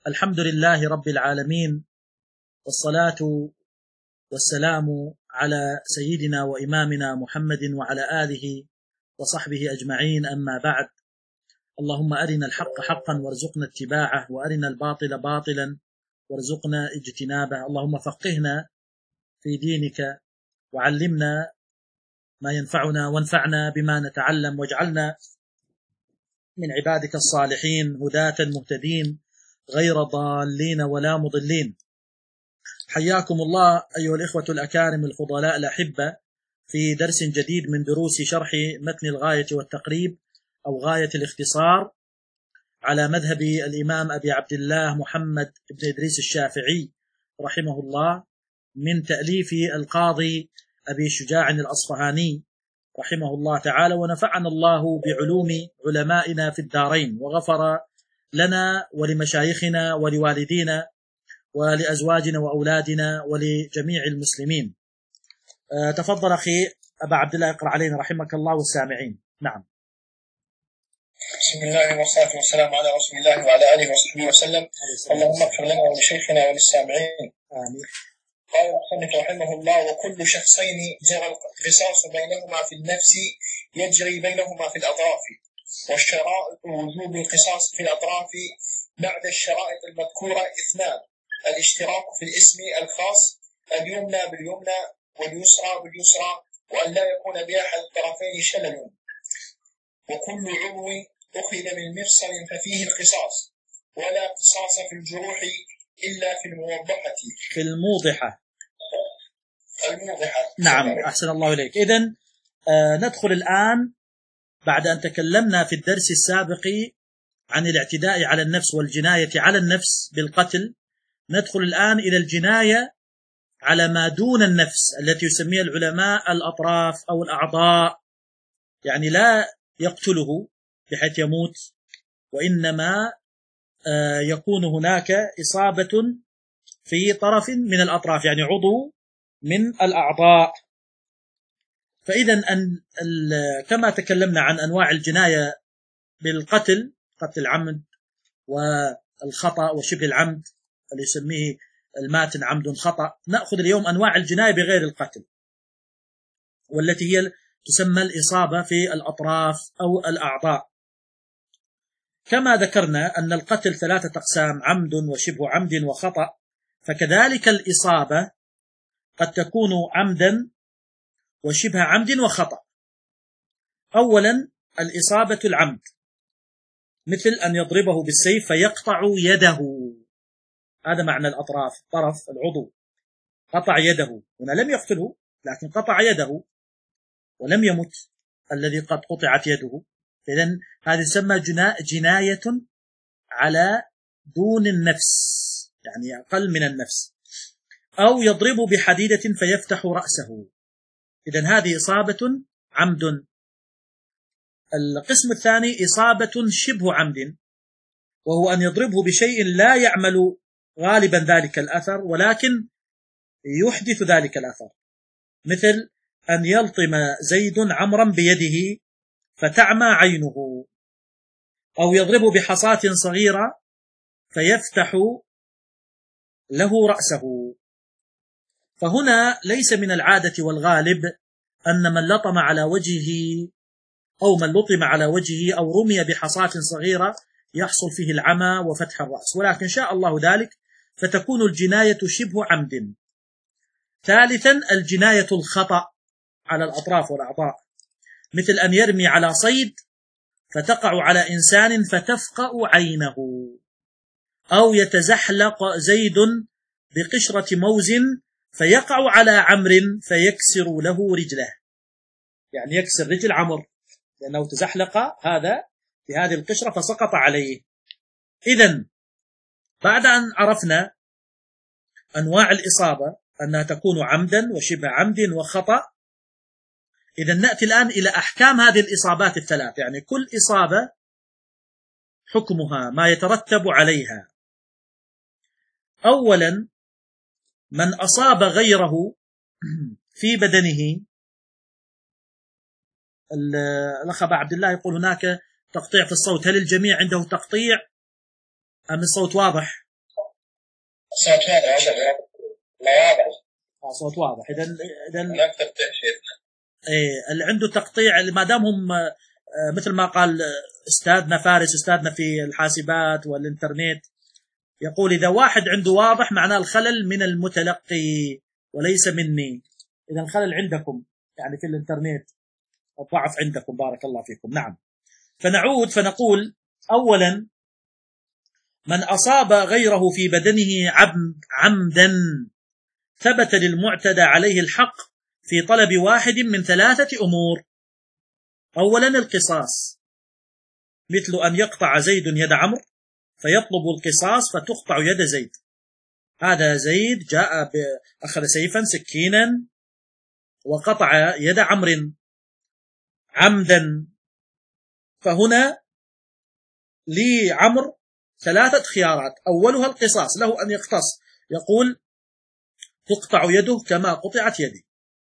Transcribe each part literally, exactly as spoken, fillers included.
الحمد لله رب العالمين، والصلاة والسلام على سيدنا وإمامنا محمد وعلى آله وصحبه أجمعين، أما بعد. اللهم أرنا الحق حقا وارزقنا اتباعه، وأرنا الباطل باطلا وارزقنا اجتنابه. اللهم فقهنا في دينك وعلمنا ما ينفعنا وانفعنا بما نتعلم، واجعلنا من عبادك الصالحين هداة مهتدين غير ضالين ولا مضلين. حياكم الله أيها الإخوة الأكارم الفضلاء الأحبة في درس جديد من دروس شرح متن الغاية والتقريب أو غاية الاختصار على مذهب الإمام أبي عبد الله محمد بن إدريس الشافعي رحمه الله، من تأليف القاضي أبي شجاع الأصفهاني رحمه الله تعالى، ونفعنا الله بعلوم علمائنا في الدارين، وغفر لنا ولمشايخنا ولوالدينا ولأزواجنا وأولادنا ولجميع المسلمين. أه تفضل أخي أبا عبد الله، اقرأ علينا رحمك الله والسامعين. نعم. بسم الله والصلاة والسلام على رسول الله وعلى آله وصحبه وسلم. اللهم اغفر لنا ولشيخنا وللسامعين. آمين. قال المصنف رحمه الله: وكل شخصين جرى القصاص بينهما في النفس يجري بينهما في الأطراف، والشرائط وجوب القصاص في الأطراف بعد الشرائط المذكورة اثنان: الاشتراك في الاسم الخاص، اليمنى باليمنى واليسرى باليسرى، وأن لا يكون بأحد الطرفين شلل. وكل عضو أخذ من مفصل ففيه القصاص، ولا قصاص في الجروح إلا في الموضحة في الموضحة الموضحة نعم، أحسن الله إليك. إذن آه ندخل الآن بعد أن تكلمنا في الدرس السابق عن الاعتداء على النفس والجناية على النفس بالقتل، ندخل الآن إلى الجناية على ما دون النفس التي يسميها العلماء الأطراف أو الأعضاء، يعني لا يقتله بحيث يموت، وإنما آه يكون هناك إصابة في طرف من الأطراف، يعني عضو من الأعضاء. فإذا أن كما تكلمنا عن أنواع الجناية بالقتل، قتل العمد والخطأ وشبه العمد اللي يسميه الماتن عمد خطأ، نأخذ اليوم أنواع الجناية بغير القتل، والتي هي تسمى الإصابة في الأطراف أو الأعضاء. كما ذكرنا أن القتل ثلاثة أقسام: عمد وشبه عمد وخطأ، فكذلك الإصابة قد تكون عمدا وشبه عمد وخطأ. أولا الإصابة العمد، مثل أن يضربه بالسيف فيقطع يده، هذا معنى الأطراف، طرف العضو قطع يده، هنا لم يقتله لكن قطع يده ولم يمت الذي قد قطعت يده. إذن هذه تسمى جناية على دون النفس، يعني أقل من النفس. أو يضرب بحديدة فيفتح رأسه، إذن هذه إصابة عمد. القسم الثاني إصابة شبه عمد، وهو أن يضربه بشيء لا يعمل غالبا ذلك الأثر ولكن يحدث ذلك الأثر، مثل أن يلطم زيد عمرا بيده فتعمى عينه، أو يضربه بحصاة صغيرة فيفتح له رأسه. فهنا ليس من العادة والغالب أن من لطم على وجهه أو من لطم على وجهه أو رمي بحصاة صغيرة يحصل فيه العمى وفتح الرأس، ولكن شاء الله ذلك فتكون الجناية شبه عمد. ثالثا الجناية الخطأ على الأطراف والأعضاء، مثل أن يرمي على صيد فتقع على إنسان فتفقأ عينه، أو يتزحلق زيد بقشرة موز فيقع على عمر فيكسر له رجله، يعني يكسر رجل عمر لأنه تزحلق هذا بهذه القشرة فسقط عليه. إذن بعد أن عرفنا أنواع الإصابة أنها تكون عمدا وشبه عمد وخطأ، إذن نأتي الآن إلى أحكام هذه الإصابات الثلاث، يعني كل إصابة حكمها ما يترتب عليها. أولا من أصاب غيره في بدنه، الأخ أبا عبد الله يقول هناك تقطيع في الصوت، هل الجميع عنده تقطيع أم الصوت واضح؟ الصوت واضح. لا واضح. اه صوت واضح. اذا اذا لا تقطع شيخنا. ايه اللي عنده تقطيع، ما دام هم مثل ما قال استاذنا فارس، استاذنا في الحاسبات والانترنت، يقول اذا واحد عنده واضح معناه الخلل من المتلقي وليس مني. اذا الخلل عندكم يعني في الانترنت، الضعف عندكم. بارك الله فيكم. نعم. فنعود فنقول اولا من اصاب غيره في بدنه عمدا ثبت للمعتدى عليه الحق في طلب واحد من ثلاثة أمور. أولا القصاص، مثل أن يقطع زيد يد عمرو فيطلب القصاص فتقطع يد زيد. هذا زيد جاء أخذ سيفا سكينا وقطع يد عمرو عمدا، فهنا لعمرو ثلاثة خيارات. أولها القصاص، له أن يقتص، يقول تقطع يده كما قطعت يدي.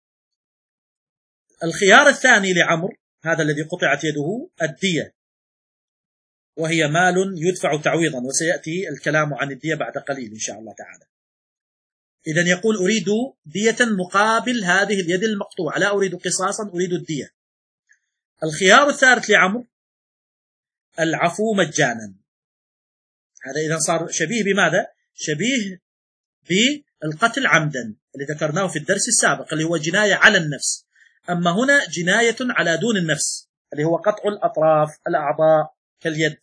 الخيار الثاني لعمرو هذا الذي قطعت يده الدية، وهي مال يدفع تعويضا، وسيأتي الكلام عن الدية بعد قليل إن شاء الله تعالى. إذن يقول أريد دية مقابل هذه اليد المقطوعة، لا أريد قصاصا، أريد الدية. الخيار الثالث لعمرو العفو مجانا. هذا إذن صار شبيه بماذا؟ شبيه بالقتل عمدا اللي ذكرناه في الدرس السابق، اللي هو جناية على النفس. أما هنا جناية على دون النفس، اللي هو قطع الأطراف الأعضاء كاليد.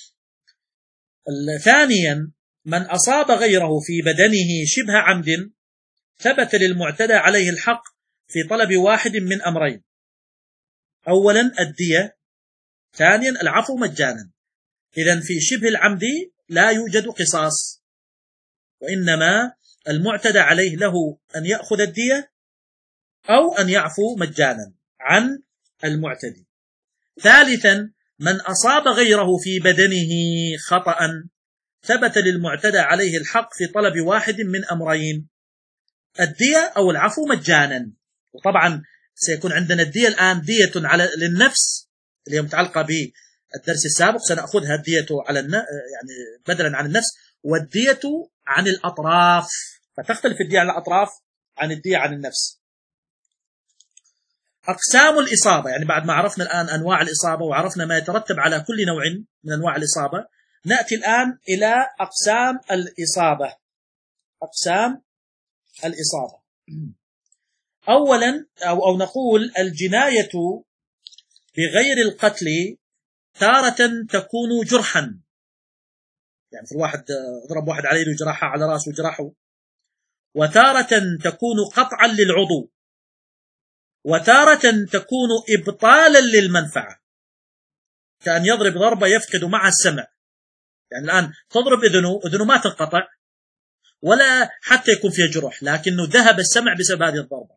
ثانيا من أصاب غيره في بدنه شبه عمد ثبت للمعتدى عليه الحق في طلب واحد من أمرين. أولا الدية، ثانيا العفو مجانا. إذن في شبه العمد لا يوجد قصاص، وإنما المعتدى عليه له أن يأخذ الدية أو أن يعفو مجانا عن المعتدي. ثالثا من أصاب غيره في بدنه خطأ ثبت للمعتدى عليه الحق في طلب واحد من أمرين: الدية أو العفو مجانا. وطبعا سيكون عندنا الدية الآن دية على للنفس اللي هي متعلقة بالدرس السابق، سنأخذها الدية على الن... يعني بدلا عن النفس، والدية عن الأطراف، فتختلف الدية عن الأطراف عن الدية عن النفس. أقسام الإصابة، يعني بعد ما عرفنا الآن أنواع الإصابة وعرفنا ما يترتب على كل نوع من أنواع الإصابة، نأتي الآن إلى أقسام الإصابة. أقسام الإصابة أولا أو, أو نقول الجناية بغير القتل تارة تكون جرحا، يعني في الواحد ضرب واحد على يده جراحة على رأسه جراحه، وتارة تكون قطعا للعضو، وتارة تكون إبطالا للمنفعة، كأن يضرب ضربة يفقد معها السمع. يعني الآن تضرب إذنه، إذنه ما تنقطع ولا حتى يكون فيها جرح، لكنه ذهب السمع بسبب هذه الضربة.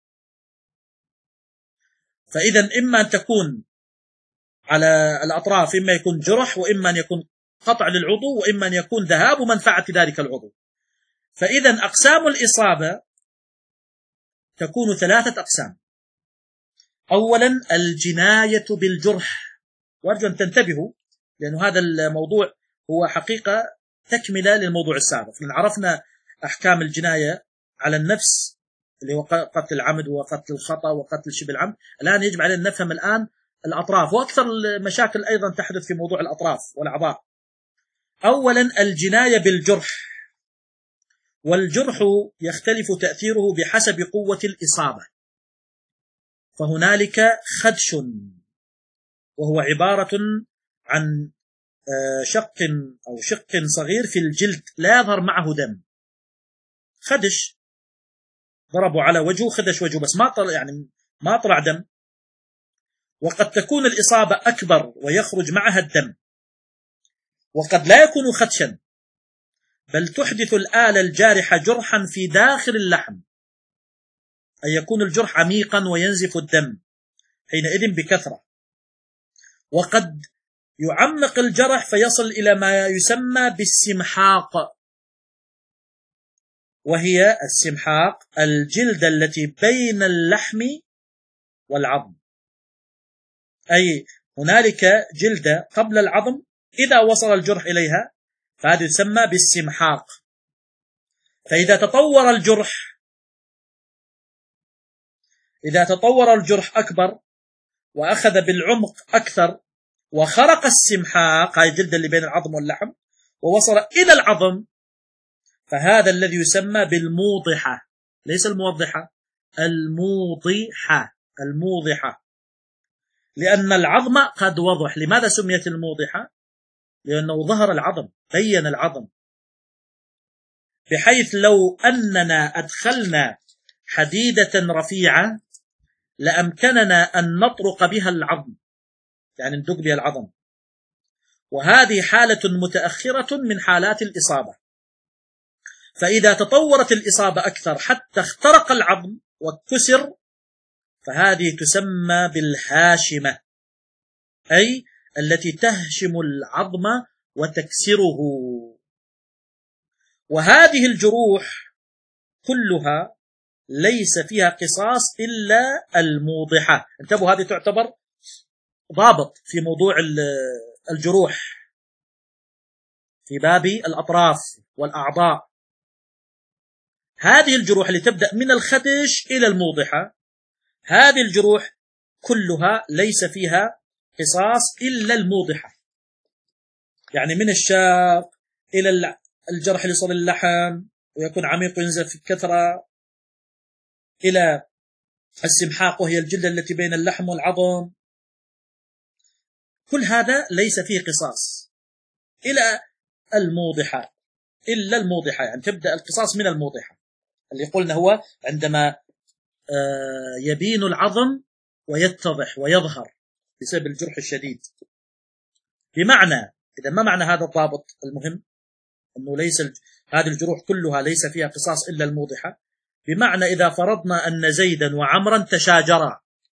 فإذا إما أن تكون على الأطراف، إما يكون جرح، وإما أن يكون قطع للعضو، وإما أن يكون ذهاب منفعة ذلك العضو. فإذا أقسام الإصابة تكون ثلاثة أقسام. أولا الجناية بالجرح، وأرجو أن تنتبهوا لأن هذا الموضوع هو حقيقة تكملة للموضوع السابق. لأن عرفنا أحكام الجناية على النفس اللي هو قتل العمد وقتل الخطأ وقتل شبه العمد. الآن يجب علينا نفهم الآن الأطراف، وأكثر المشاكل أيضا تحدث في موضوع الأطراف والأعضاء. أولا الجناية بالجرح، والجرح يختلف تأثيره بحسب قوة الإصابة. فهنالك خدش، وهو عبارة عن شق أو شق صغير في الجلد لا يظهر معه دم. خدش ضربوا على وجهه، خدش وجهه بس ما طلع، يعني ما طلع دم. وقد تكون الإصابة أكبر ويخرج معها الدم، وقد لا يكون خدشا، بل تحدث الآلة الجارحة جرحا في داخل اللحم، أي يكون الجرح عميقا وينزف الدم حينئذ بكثرة. وقد يعمق الجرح فيصل إلى ما يسمى بالسمحاق، وهي السمحاق الجلد التي بين اللحم والعظم، أي هنالك جلدة قبل العظم إذا وصل الجرح إليها، فهذا يسمى بالسمحاق. فإذا تطور الجرح إذا تطور الجرح أكبر وأخذ بالعمق أكثر وخرق السمحاق، هاي الجلد اللي بين العظم واللحم، ووصل إلى العظم، فهذا الذي يسمى بالموضحة، ليس الموضحة، الموضحة الموضحة، لأن العظم قد وضح. لماذا سميت الموضحة؟ لأنه ظهر العظم، بين العظم، بحيث لو أننا أدخلنا حديدة رفيعة لأمكننا أن نطرق بها العظم، يعني ندق بها العظم، وهذه حالة متأخرة من حالات الإصابة. فإذا تطورت الإصابة أكثر حتى اخترق العظم واتكسر، فهذه تسمى بالهاشمة، أي التي تهشم العظم وتكسره. وهذه الجروح كلها ليس فيها قصاص إلا الموضحة. انتبهوا، هذه تعتبر ضابط في موضوع الجروح في باب الأطراف والأعضاء. هذه الجروح اللي تبدأ من الخدش إلى الموضحة، هذه الجروح كلها ليس فيها قصاص إلا الموضحة، يعني من الشاق إلى الجرح اللي يصل اللحم ويكون عميق وينزل في الكثرة، إلى السمحاق وهي الجلدة التي بين اللحم والعظم، كل هذا ليس فيه قصاص إلى الموضحة، إلا الموضحة، يعني تبدأ القصاص من الموضحة اللي قلنا هو عندما يبين العظم ويتضح ويظهر بسبب الجرح الشديد. بمعنى، إذا ما معنى هذا الضابط المهم أنه ليس هذه الجروح كلها ليس فيها قصاص إلا الموضحة؟ بمعنى إذا فرضنا أن زيدا وعمرا تشاجرا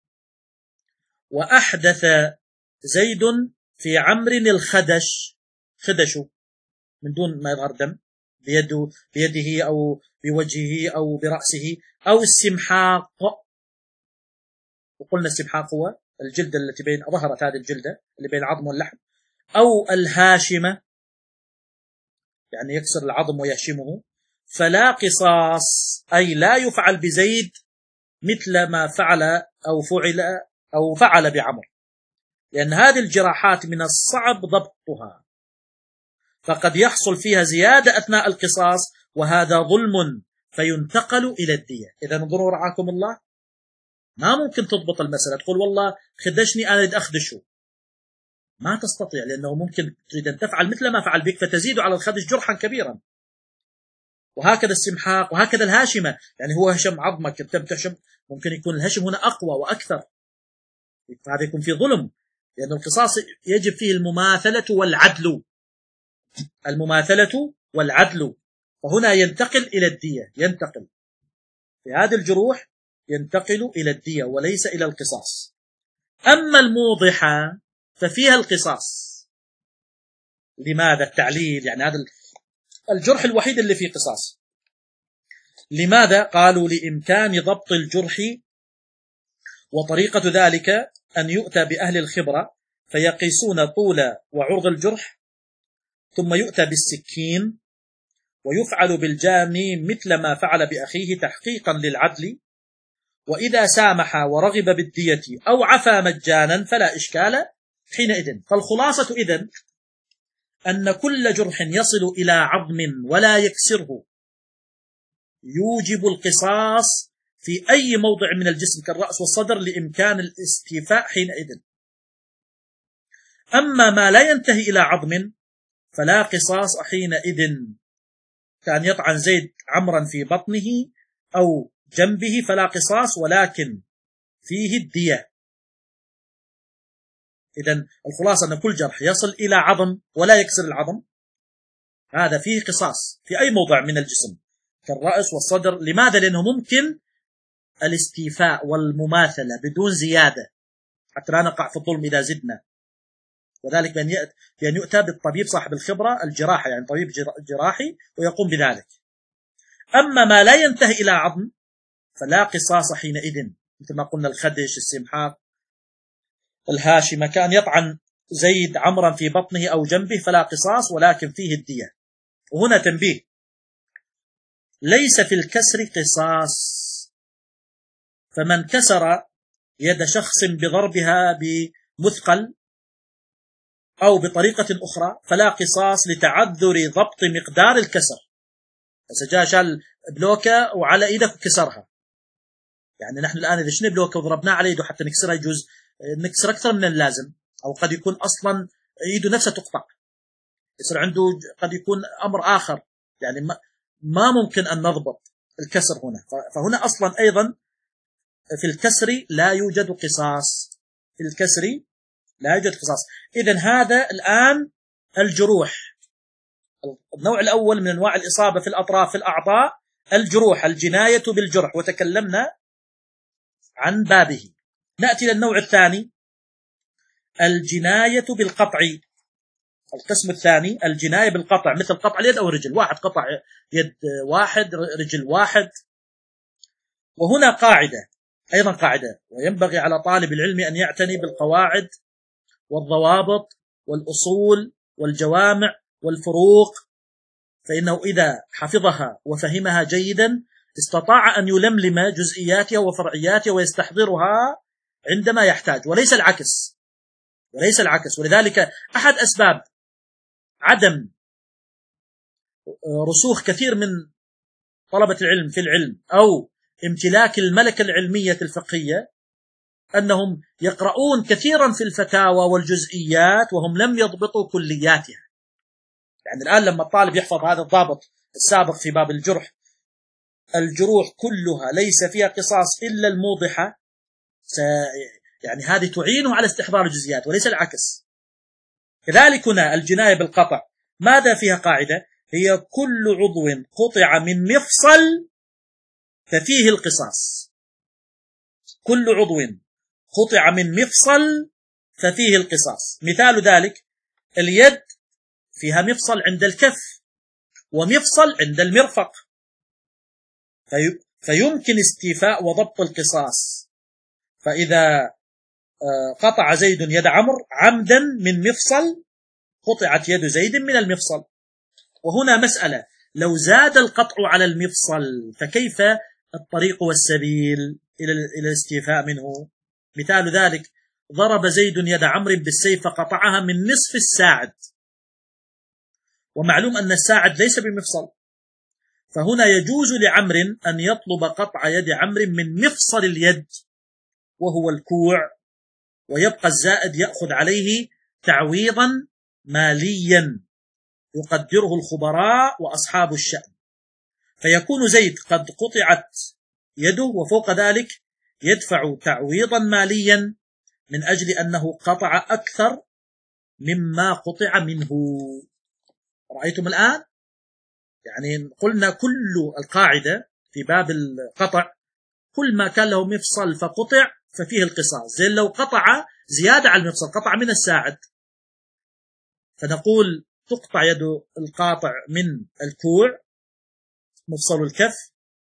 وأحدث زيد في عمر الخدش، خدشه من دون ما يظهر دم بيده بيده أو بوجهه أو برأسه، أو السمحاق، وقلنا السمحاق هو الجلدة التي بين ظهرت هذه الجلدة اللي بين العظم واللحم، أو الهاشمة يعني يكسر العظم ويهشمه، فلا قصاص، أي لا يفعل بزيد مثل ما فعل أو فعل أو فعل بعمر، لأن هذه الجراحات من الصعب ضبطها، فقد يحصل فيها زيادة أثناء القصاص، وهذا ظلم فينتقل إلى الدية. إذا انظروا رعاكم الله، ما ممكن تضبط المسألة تقول والله خدشني أنا أريد أخدشه، ما تستطيع، لأنه ممكن تريد أن تفعل مثل ما فعل بك فتزيد على الخدش جرحا كبيرا. وهكذا السمحاق وهكذا الهاشمة، يعني هو هشم عظمك أنت بتهشم، ممكن يكون الهشم هنا أقوى وأكثر، هذا يكون فيه ظلم، لأن القصاص يجب فيه المماثلة والعدل، المماثلة والعدل، وهنا ينتقل إلى الدية، ينتقل في هذه الجروح ينتقل إلى الدية وليس إلى القصاص. أما الموضحة ففيها القصاص. لماذا؟ التعليل، يعني هذا الجرح الوحيد اللي فيه قصاص. لماذا؟ قالوا لإمكان ضبط الجرح، وطريقة ذلك أن يؤتى بأهل الخبرة فيقيسون طول وعرض الجرح، ثم يؤتى بالسكين ويفعل بالجاني مثل ما فعل بأخيه تحقيقا للعدل، وإذا سامح ورغب بالدية أو عفا مجانا فلا إشكال حينئذ. فالخلاصة إذن أن كل جرح يصل إلى عظم ولا يكسره يوجب القصاص في أي موضع من الجسم كالرأس والصدر لإمكان الاستيفاء حينئذ. أما ما لا ينتهي إلى عظم فلا قصاص حينئذ، كان يطعن زيد عمرا في بطنه أو جنبه فلا قصاص، ولكن فيه الدية. إذن الخلاصة أن كل جرح يصل إلى عظم ولا يكسر العظم هذا فيه قصاص في أي موضع من الجسم كالرأس والصدر. لماذا؟ لأنه ممكن الاستيفاء والمماثلة بدون زيادة حتى لا نقع في الظلم إذا زدنا، وذلك بأن يؤتى بالطبيب صاحب الخبرة الجراحة، يعني طبيب جراحي ويقوم بذلك. أما ما لا ينتهي إلى عظم فلا قصاص حينئذ، مثل ما قلنا الخدش، السمحاق، الهاشمة، كان يطعن زيد عمرا في بطنه أو جنبه فلا قصاص ولكن فيه الدية. وهنا تنبيه، ليس في الكسر قصاص، فمن كسر يد شخص بضربها بمثقل أو بطريقة أخرى فلا قصاص لتعذر ضبط مقدار الكسر. إذا جاء شال بلوكة وعلى إيدك وكسرها، يعني نحن الآن إذا شلنا بلوكة وضربناه على إيده حتى نكسرها يجوز نكسر أكثر من اللازم، أو قد يكون أصلا إيده نفسها تقطع، يصير عنده قد يكون أمر آخر، يعني ما, ما ممكن أن نضبط الكسر هنا. فهنا أصلا أيضا في الكسر لا يوجد قصاص، في الكسر لا يوجد قصاص. إذن هذا الآن الجروح، النوع الأول من أنواع الإصابة في الأطراف في الأعضاء الجروح، الجناية بالجرح، وتكلمنا عن بابه. نأتي للنوع الثاني الجناية بالقطع. القسم الثاني الجناية بالقطع، مثل قطع اليد أو الرجل، واحد قطع يد واحد رجل واحد. وهنا قاعدة أيضا قاعدة، وينبغي على طالب العلم أن يعتني بالقواعد والضوابط والأصول والجوامع والفروق، فإنه إذا حفظها وفهمها جيدا استطاع أن يلملم جزئياتها وفرعياتها ويستحضرها عندما يحتاج، وليس العكس وليس العكس ولذلك أحد أسباب عدم رسوخ كثير من طلبة العلم في العلم أو امتلاك الملكة العلمية الفقهية أنهم يقرؤون كثيرا في الفتاوى والجزئيات وهم لم يضبطوا كلياتها. يعني الآن لما الطالب يحفظ هذا الضابط السابق في باب الجرح، الجروح كلها ليس فيها قصاص إلا الموضحة، يعني هذه تعينه على استحضار الجزئيات وليس العكس. كذلك هنا الجناية بالقطع ماذا فيها قاعدة؟ هي كل عضو قطع من مفصل ففيه القصاص، كل عضو قطع من مفصل ففيه القصاص. مثال ذلك اليد فيها مفصل عند الكف ومفصل عند المرفق، في فيمكن استيفاء وضبط القصاص. فإذا قطع زيد يد عمرو عمدا من مفصل قطعت يد زيد من المفصل. وهنا مسألة، لو زاد القطع على المفصل فكيف الطريق والسبيل إلى الاستيفاء منه؟ مثال ذلك ضرب زيد يد عمرو بالسيف فقطعها من نصف الساعد، ومعلوم أن الساعد ليس بمفصل، فهنا يجوز لعمرو أن يطلب قطع يد عمرو من مفصل اليد وهو الكوع، ويبقى الزائد يأخذ عليه تعويضا ماليا يقدره الخبراء وأصحاب الشأن، فيكون زيد قد قطعت يده وفوق ذلك يدفع تعويضا ماليا من أجل أنه قطع أكثر مما قطع منه. رأيتم الآن؟ يعني قلنا كل القاعدة في باب القطع كل ما كان له مفصل فقطع ففيه القصاص. زي لو قطع زيادة على المفصل، قطع من الساعد، فنقول تقطع يد القاطع من الكوع مفصل الكف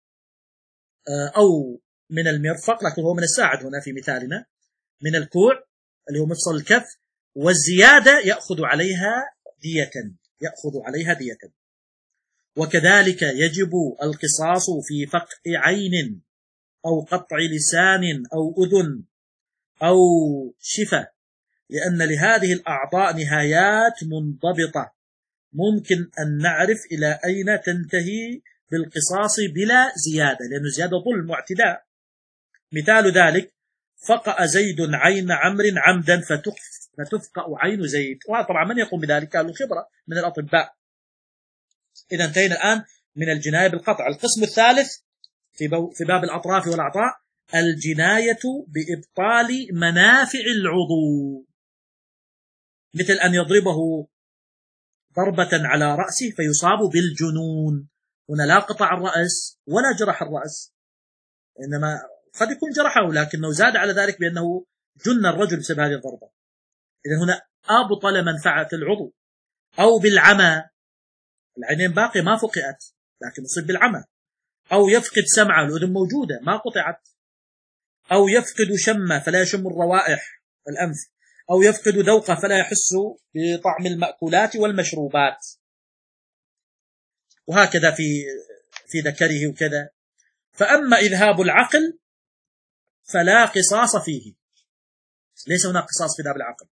أو من المرفق، لكن هو من الساعد هنا في مثالنا، من الكوع اللي هو مفصل الكف، والزيادة يأخذ عليها دية يأخذ عليها دية. وكذلك يجب القصاص في فقع عين أو قطع لسان أو أذن أو شفة، لأن لهذه الأعضاء نهايات منضبطة ممكن أن نعرف إلى أين تنتهي بالقصاص بلا زيادة، لأن زيادة ظلم واعتداء. مثال ذلك فقأ زيد عين عمرو عمدا فتفقأ عين زيد، وطبعا من يقوم بذلك؟ قالوا خبرة من الأطباء. إذا انتهينا الآن من الجناية بالقطع. القسم الثالث في باب الأطراف والأعضاء الجناية بإبطال منافع العضو، مثل أن يضربه ضربة على رأسه فيصاب بالجنون. هنا لا قطع الرأس ولا جرح الرأس، إنما قد يكون جرحه لكنه زاد على ذلك بأنه جن الرجل بسبب هذه الضربة. إذن هنا أبطل منفعة العضو. أو بالعمى، العينين باقية ما فقئت لكن يصيب بالعمى. أو يفقد سمعه، الأذن موجودة ما قطعت. أو يفقد شمه فلا يشم الروائح الأنف. أو يفقد ذوقه فلا يحس بطعم المأكولات والمشروبات. وهكذا في في ذكره وكذا. فأما إذهاب العقل فلا قصاص فيه، ليس هناك قصاص في ذهاب العقل.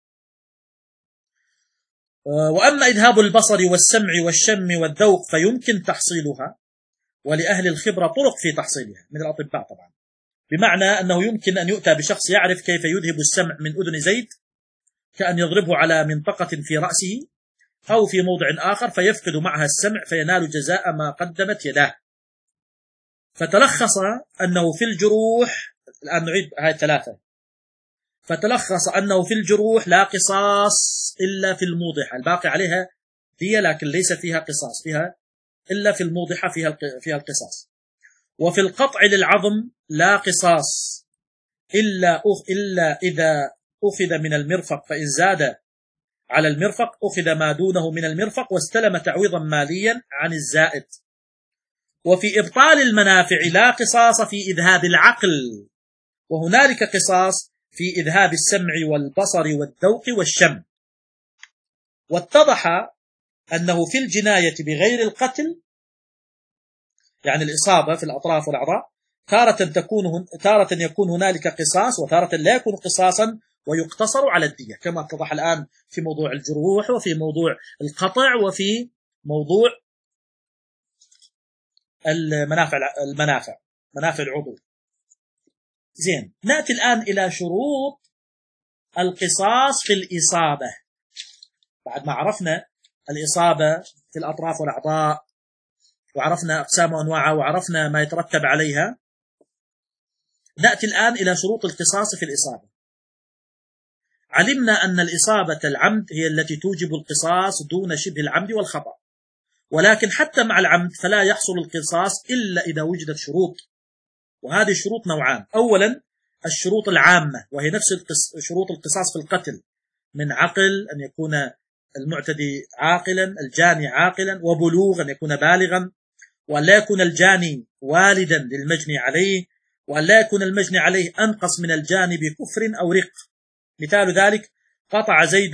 وأما إذهاب البصر والسمع والشم والذوق فيمكن تحصيلها، ولأهل الخبرة طرق في تحصيلها من الأطباء طبعا، بمعنى أنه يمكن أن يؤتى بشخص يعرف كيف يذهب السمع من أذن زيد، كأن يضربه على منطقة في رأسه أو في موضع آخر فيفقد معها السمع فينال جزاء ما قدمت يداه. فتلخص أنه في الجروح، الآن نعيد هاي الثلاثة، فتلخص أنه في الجروح لا قصاص إلا في الموضحة، الباقي عليها دية لكن ليس فيها قصاص، فيها إلا في الموضحة فيها فيها القصاص. وفي القطع للعظم لا قصاص إلا إلا إذا أخذ من المرفق، فإن زاد على المرفق أخذ ما دونه من المرفق واستلم تعويضا ماليا عن الزائد. وفي إبطال المنافع لا قصاص في إذهاب العقل، وهنالك قصاص في إذهاب السمع والبصر والذوق والشم. واتضح أنه في الجناية بغير القتل، يعني الإصابة في الأطراف والأعضاء، تارة تكون تارة يكون هنالك قصاص وتارة لا يكون قصاصا ويقتصر على الدية، كما اتضح الآن في موضوع الجروح وفي موضوع القطع وفي موضوع المنافع المنافع منافع العضو. زين، نأتي الآن إلى شروط القصاص في الإصابة. بعد ما عرفنا الإصابة في الأطراف والأعضاء وعرفنا أقسام وأنواعها وعرفنا ما يترتب عليها، نأتي الآن إلى شروط القصاص في الإصابة. علمنا أن الإصابة العمد هي التي توجب القصاص دون شبه العمد والخطأ، ولكن حتى مع العمد فلا يحصل القصاص إلا إذا وجدت شروط، وهذه الشروط نوعان. أولا الشروط العامة، وهي نفس شروط القصاص في القتل، من عقل أن يكون المعتدي عاقلا، الجاني عاقلا، وبلوغ أن يكون بالغا، وأن لا يكون الجاني والدا للمجني عليه، وأن لا يكون المجني عليه أنقص من الجاني بكفر أو رق. مثال ذلك: قطع زيد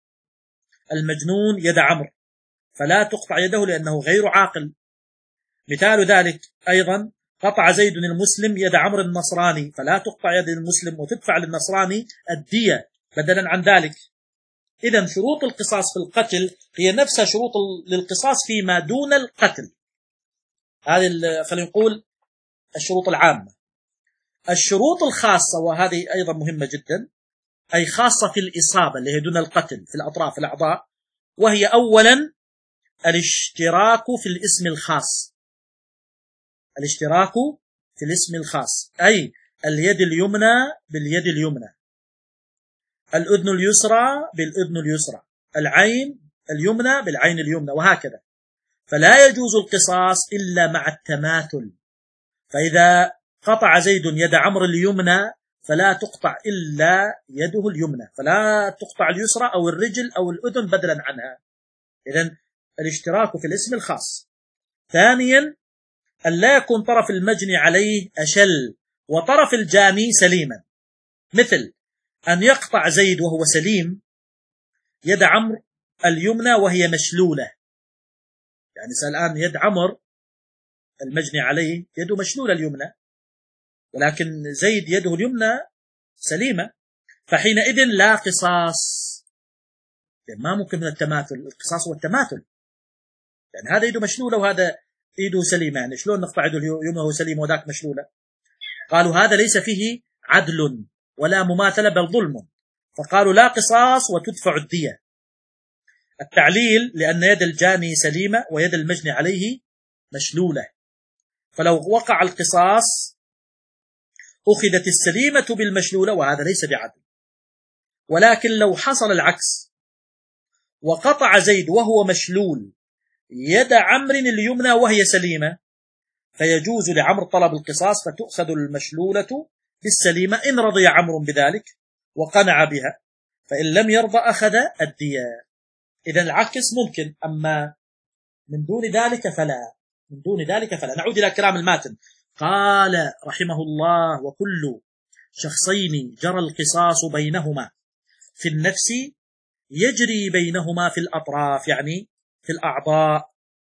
المجنون يد عمرو فلا تقطع يده لأنه غير عاقل. مثال ذلك أيضا: قطع زيد المسلم يد عمرو النصراني فلا تقطع يد المسلم وتدفع للنصراني الدية بدلا عن ذلك. إذن شروط القصاص في القتل هي نفسها شروط للقصاص فيما دون القتل. هذه خلينا نقول الشروط العامة. الشروط الخاصة، وهذه أيضا مهمة جدا، أي خاصة في الإصابة اللي هي دون القتل في الأطراف الأعضاء، وهي أولا الاشتراك في الاسم الخاص. الاشتراك في الاسم الخاص، أي اليد اليمنى باليد اليمنى، الأذن اليسرى بالأذن اليسرى، العين اليمنى بالعين اليمنى، وهكذا. فلا يجوز القصاص إلا مع التماثل. فإذا قطع زيد يد عمرو اليمنى فلا تقطع إلا يده اليمنى، فلا تقطع اليسرى أو الرجل أو الأذن بدلا عنها. إذن الاشتراك في الاسم الخاص. ثانيا أن لا يكون طرف المجني عليه أشل وطرف الجاني سليما، مثل أن يقطع زيد وهو سليم يد عمرو اليمنى وهي مشلولة. يعني الآن يد عمرو المجني عليه يده مشلولة اليمنى، ولكن زيد يده اليمنى سليمة، فحينئذ لا قصاص، يعني ما ممكن من التماثل. القصاص هو التماثل، يعني هذا يده مشلولة وهذا يده سليمة، يعني شلون نقطع يده اليمنى وهو سليم وذاك مشلولة؟ قالوا هذا ليس فيه عدل ولا مماثلة بل ظلم، فقالوا لا قصاص وتدفع الدية. التعليل: لأن يد الجاني سليمة ويد المجني عليه مشلولة، فلو وقع القصاص أخذت السليمة بالمشلولة وهذا ليس بعدل. ولكن لو حصل العكس وقطع زيد وهو مشلول يد عمرو اليمنى وهي سليمة فيجوز لعمرو طلب القصاص، فتؤخذ المشلولة بالسليمة إن رضي عمرو بذلك وقنع بها، فإن لم يرضى أخذ الدية. إذا العكس ممكن، أما من دون ذلك فلا من دون ذلك فلا. نعود إلى كلام الماتن. قال رحمه الله: وكل شخصين جرى القصاص بينهما في النفس يجري بينهما في الأطراف، يعني في الأعضاء،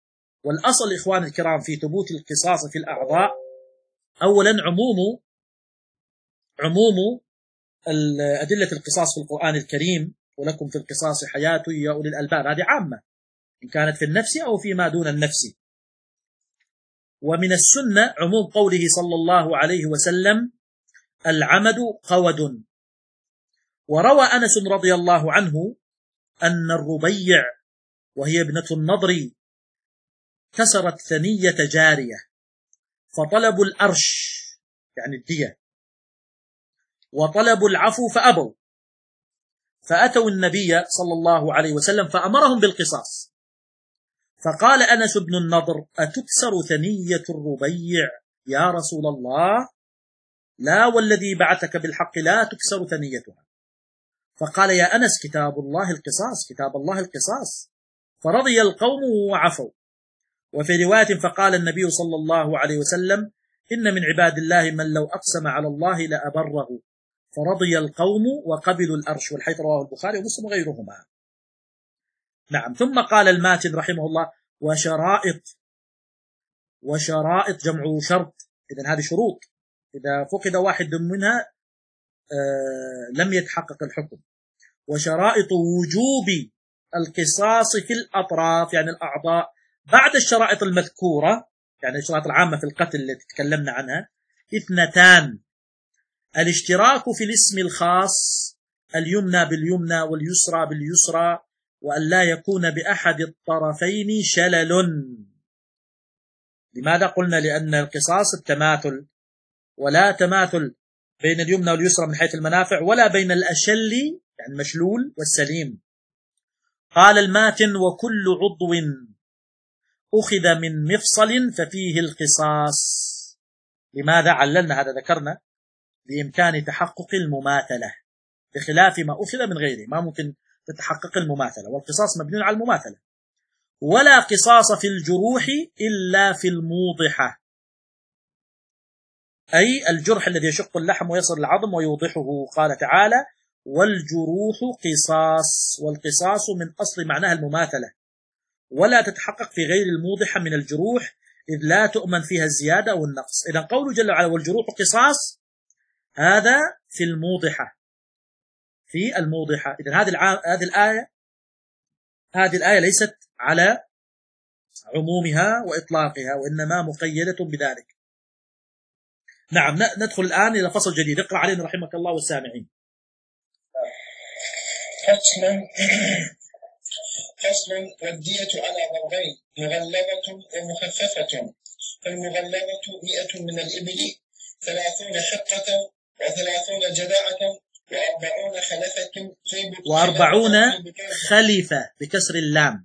والأصل إخوان الكرام في ثبوت القصاص في الأعضاء أولا عموم عموم أدلة القصاص في القرآن الكريم، ولكم في القصاص حياة يا أولي الألباب، هذه عامة إن كانت في النفس أو فيما دون النفس. ومن السنة عموم قوله صلى الله عليه وسلم العمد قود. وروى أنس رضي الله عنه أن الربيع وهي ابنة النضر كسرت ثنية جارية فطلبوا الأرش يعني الدية وطلبوا العفو فأبوا، فأتوا النبي صلى الله عليه وسلم فأمرهم بالقصاص، فقال أنس بن النضر أتكسر ثنية الربيع يا رسول الله؟ لا والذي بعثك بالحق لا تكسر ثنيتها. فقال يا أنس كتاب الله القصاص، كتاب الله القصاص. فرضي القوم وعفوا. وفي رواية فقال النبي صلى الله عليه وسلم إن من عباد الله من لو أقسم على الله لأبره، فرضي القوم وقبلوا الأرش، والحديث رواه البخاري ومسلم وغيرهما. نعم. ثم قال الماتن رحمه الله وشرائط، وشرائط جمع شرط، إذن هذه شروط إذا فقد واحد منها آه لم يتحقق الحكم. وشرائط وجوب القصاص في الأطراف يعني الأعضاء بعد الشرائط المذكورة، يعني الشرائط العامة في القتل التي تكلمنا عنها، اثنتان: الاشتراك في الاسم الخاص، اليمنى باليمنى واليسرى باليسرى، وأن لا يكون بأحد الطرفين شلل. لماذا قلنا؟ لأن القصاص التماثل، ولا تماثل بين اليمنى واليسرى من حيث المنافع، ولا بين الأشل يعني المشلول والسليم. قال الماتن وكل عضو أخذ من مفصل ففيه القصاص. لماذا عللنا هذا؟ ذكرنا بإمكان تحقق المماثلة بخلاف ما أخذ من غيره، ما ممكن تتحقق المماثلة، والقصاص مبني على المماثلة. ولا قصاص في الجروح إلا في الموضحة، أي الجرح الذي يشق اللحم ويصل العظم ويوضحه. قال تعالى والجروح قصاص، والقصاص من أصل معناها المماثلة، ولا تتحقق في غير الموضحة من الجروح إذ لا تؤمن فيها الزيادة أو النقص. إذا قوله جل وعلا والجروح قصاص هذا في الموضحة، في الموضحة. إذن هذه هذه الآية هذه الآية ليست على عمومها وإطلاقها، وإنما مقيدة بذلك. نعم. ندخل الآن إلى فصل جديد. اقرأ علينا رحمك الله والسامعين. فصل فصل والدية على ضربين مغلظة ومخففة. فالمغلظة مئة من الإبل، ثلاثون حقة وثلاثون جذاعة وأربعون خلفة وأربعون خليفة بكسر اللام،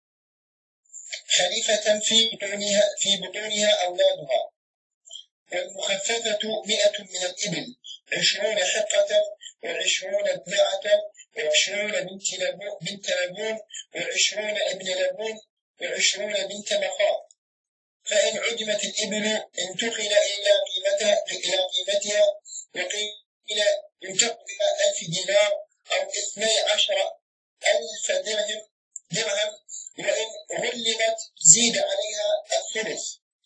خليفة في بطونها في بطونها أولادها. والمخففة مئة من الإبل، عشرون حقة وعشرون جذاعة وعشرون بنت لبون بنت لبون وعشرون ابن لبون وعشرون بنت مخاض. فإن عدمت الإبل انتقل إلى قيمتها إلى قيمتها وقيل ينتقل إلى ألف دينار أو اثني عشر ألف درهم درهم وإن غلبت زيد عليها الثلث.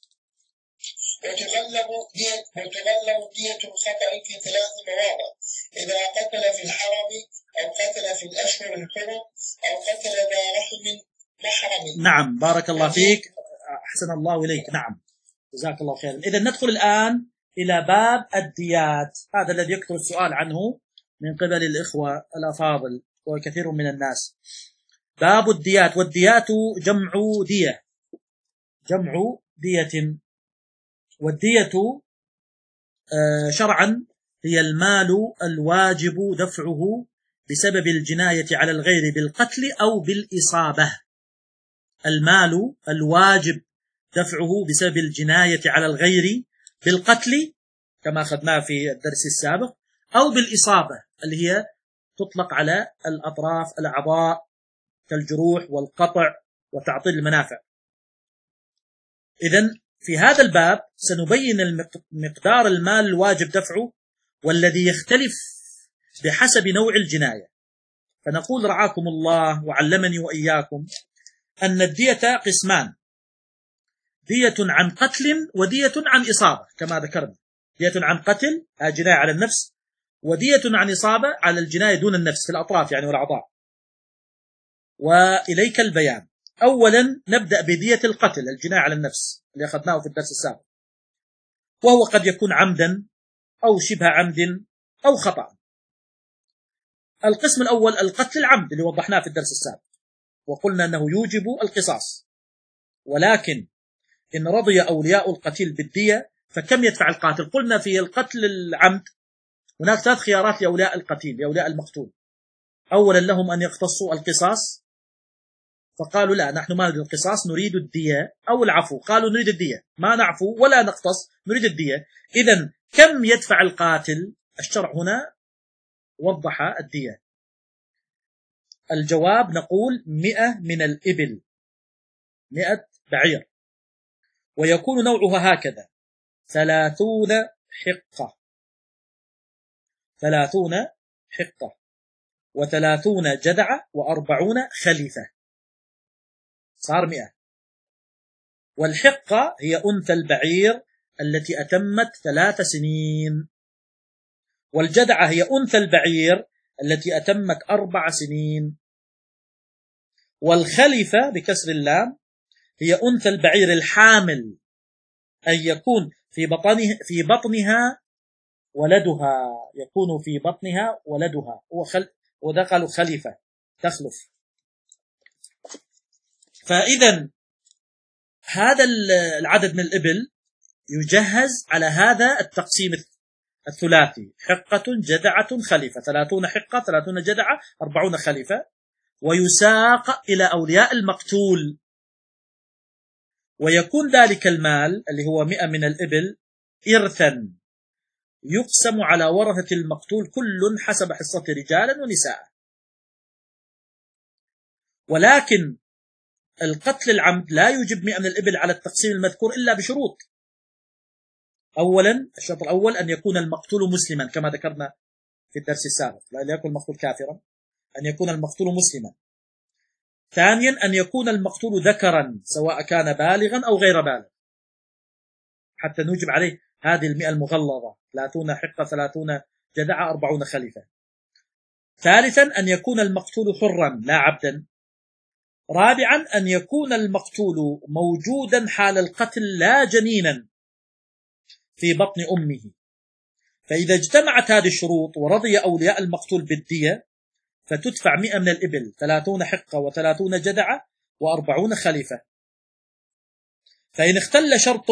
وتغلب دية وتغلب دية الخطأ في ثلاث مواضع: إذا قتل في الحرم أو قتل في الأشهر الحرم أو قتل ذا رحم محرم. نعم. بارك الله فيك، أحسن الله إليك. نعم، جزاك الله خيرا. إذا ندخل الآن إلى باب الديات، هذا الذي يكثر السؤال عنه من قبل الإخوة الأفاضل وكثير من الناس. باب الديات. والديات جمع دية، جمع دية. والدية شرعا هي المال الواجب دفعه بسبب الجناية على الغير بالقتل أو بالإصابة. المال الواجب دفعه بسبب الجناية على الغير بالقتل كما أخذناه في الدرس السابق، أو بالإصابة اللي هي تطلق على الأطراف الأعضاء كالجروح والقطع وتعطيل المنافع. إذن في هذا الباب سنبين مقدار المال الواجب دفعه والذي يختلف بحسب نوع الجناية. فنقول رعاكم الله وعلمني وإياكم أن الدية قسمان: دية عن قتل ودية عن إصابة كما ذكرنا. دية عن قتل جناية على النفس، ودية عن إصابة على الجناية دون النفس في الأطراف يعني والأعضاء. وإليك البيان. أولا نبدأ بدية القتل الجناية على النفس اللي أخذناه في الدرس السابق، وهو قد يكون عمدا أو شبه عمد أو خطأ. القسم الأول القتل العمد اللي وضحناه في الدرس السابق، وقلنا أنه يوجب القصاص، ولكن إن رضي أولياء القتيل بالدية فكم يدفع القاتل؟ قلنا في القتل العمد هناك ثلاث خيارات لأولياء القتيل لأولياء المقتول. أولا لهم أن يقتصوا القصاص، فقالوا لا نحن ما نريد القصاص نريد الدية، أو العفو، قالوا نريد الدية ما نعفو ولا نقتص نريد الدية. إذن كم يدفع القاتل؟ الشرع هنا وضح الدية. الجواب نقول مئة من الإبل، مئة بعير، ويكون نوعها هكذا: ثلاثون حقة، ثلاثون حقة وثلاثون جدعة وأربعون خليفة، صار مئة. والحقة هي أنثى البعير التي أتمت ثلاث سنين، والجدعة هي أنثى البعير التي أتمت أربع سنين، والخليفة بكسر اللام هي أنثى البعير الحامل، أي يكون في بطنها في بطنها ولدها، يكون في بطنها ولدها، وده قالوا خليفة تخلف. فإذا هذا العدد من الإبل يجهز على هذا التقسيم الثلاثي: حقة جدعة خليفة، ثلاثون حقة ثلاثون جدعة أربعون خليفة، ويساق إلى أولياء المقتول، ويكون ذلك المال اللي هو مئة من الإبل إرثا يقسم على ورثة المقتول كل حسب حصته رجالا ونساء. ولكن القتل العمد لا يوجب مئة من الإبل على التقسيم المذكور إلا بشروط. أولا الشرط الأول أن يكون المقتول مسلما كما ذكرنا في الدرس السابق، لا يكون المقتول كافرا، أن يكون المقتول مسلما. ثانيا أن يكون المقتول ذكرا سواء كان بالغا أو غير بالغ حتى نوجب عليه هذه المئة المغلظة: ثلاثون حقة ثلاثون جدعة أربعون خليفة. ثالثا أن يكون المقتول حرا لا عبدا. رابعا أن يكون المقتول موجودا حال القتل لا جنينا في بطن أمه. فإذا اجتمعت هذه الشروط ورضي أولياء المقتول بالدية فتدفع مئة من الإبل، ثلاثون حقة وثلاثون جدعة وأربعون خليفة. فإن اختل شرط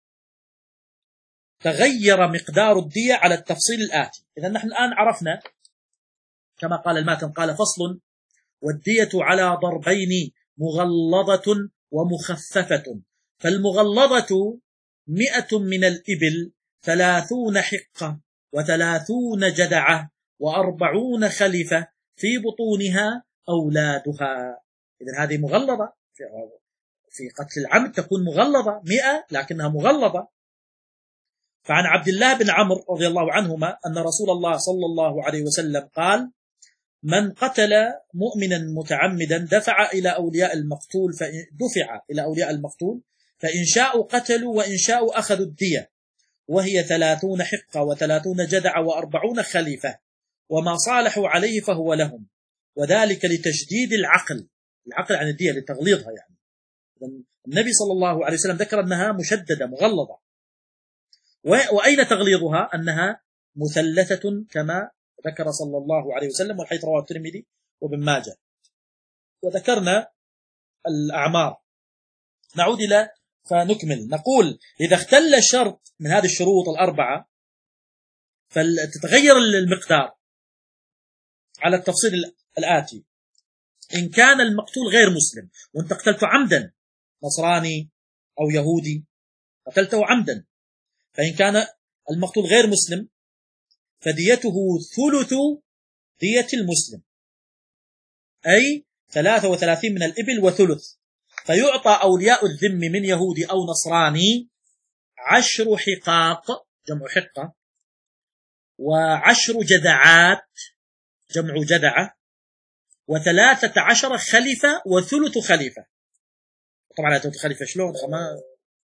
تغير مقدار الدية على التفصيل الآتي. إذا نحن الآن عرفنا كما قال الماتن قال: فصل: والدية على ضربين مغلظة ومخففة. فالمغلظة مئة من الإبل، ثلاثون حقة وثلاثون جدعة وأربعون خليفة في بطونها أولادها. إذن هذه مغلظة، في قتل العمد تكون مغلظة مئة لكنها مغلظة. فعن عبد الله بن عمرو رضي الله عنهما أن رسول الله صلى الله عليه وسلم قال: من قتل مؤمنا متعمدا دفع إلى أولياء المقتول فإن دفع إلى أولياء المقتول فإن شاءوا قتلوا وإن شاءوا أخذوا الدية، وهي ثلاثون حقة وثلاثون جدع وأربعون خليفة، وما صالحوا عليه فهو لهم، وذلك لتشديد العقل. العقل عن الدية لتغليظها، يعني النبي صلى الله عليه وسلم ذكر أنها مشددة مغلظة. وأين تغليظها؟ أنها مثلثة كما ذكر صلى الله عليه وسلم، والحديث رواه الترمذي وابن ماجه. وذكرنا الأعمار. نعود إلى فنكمل. نقول: إذا اختل شرط من هذه الشروط الأربعة فتتغير المقدار على التفصيل الآتي: إن كان المقتول غير مسلم وانت قتلته عمدا، نصراني أو يهودي قتلته عمدا، فإن كان المقتول غير مسلم فديته ثلث دية المسلم، أي ثلاثة وثلاثين من الإبل وثلث. فيعطى أولياء الذم من يهودي أو نصراني عشر حقاق جمع حقة، وعشر جدعات جمع جدعة، وثلاثة عشر خليفة وثلث خليفة. طبعا ثلث خليفة شلون؟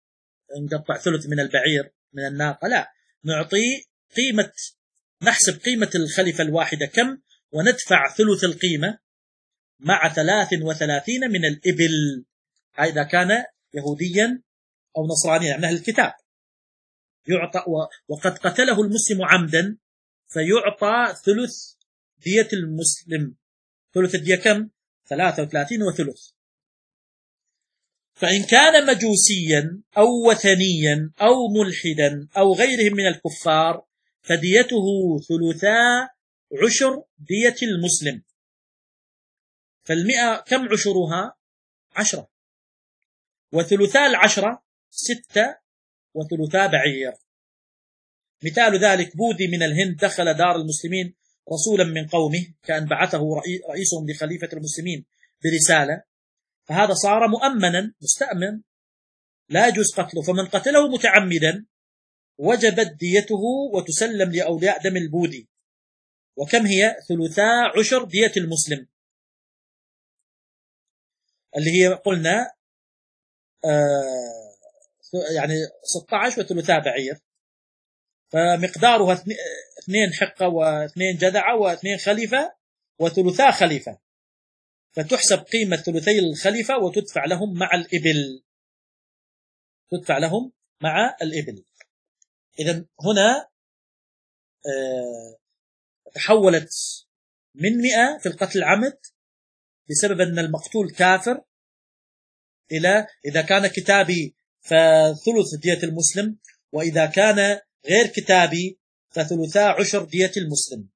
نقطع ثلث من البعير من الناقة، لا، نعطي قيمة، نحسب قيمة الخليفة الواحدة كم وندفع ثلث القيمة مع ثلاث وثلاثين من الإبل، إذا كان يهوديا أو نصرانيا من أهل الكتاب يعطى، وقد قتله المسلم عمدا فيعطى ثلث دية المسلم. ثلث الدية كم؟ ثلاثة وثلاثين وثلث. فإن كان مجوسيا أو وثنيا أو ملحدا أو غيرهم من الكفار فديته ثلثا عشر دية المسلم. فالمئة كم عشرها؟ عشرة، وثلثا العشرة ستة، وثلثا بعير. مثال ذلك بوذي من الهند دخل دار المسلمين رسولا من قومه، كأن بعثه رئيسهم لخليفة المسلمين برسالة، فهذا صار مؤمنا مستأمن لا يجوز قتله، فمن قتله متعمدا وجبت ديته وتسلم لأولياء دم البوذي. وكم هي؟ ثلثا عشر دية المسلم، اللي هي قلنا آه يعني ستة عشر وثلثا بعير، فمقدارها اثنين حقة واثنين جذعة واثنين خليفة وثلثا خليفة، فتحسب قيمة ثلثي الخليفة وتدفع لهم مع الإبل، تدفع لهم مع الإبل. إذن هنا آه تحولت من مئة في القتل العمد بسبب أن المقتول كافر إلى إذا كان كتابي فثلث دية المسلم، وإذا كان غير كتابي فثلثا عشر دية المسلم.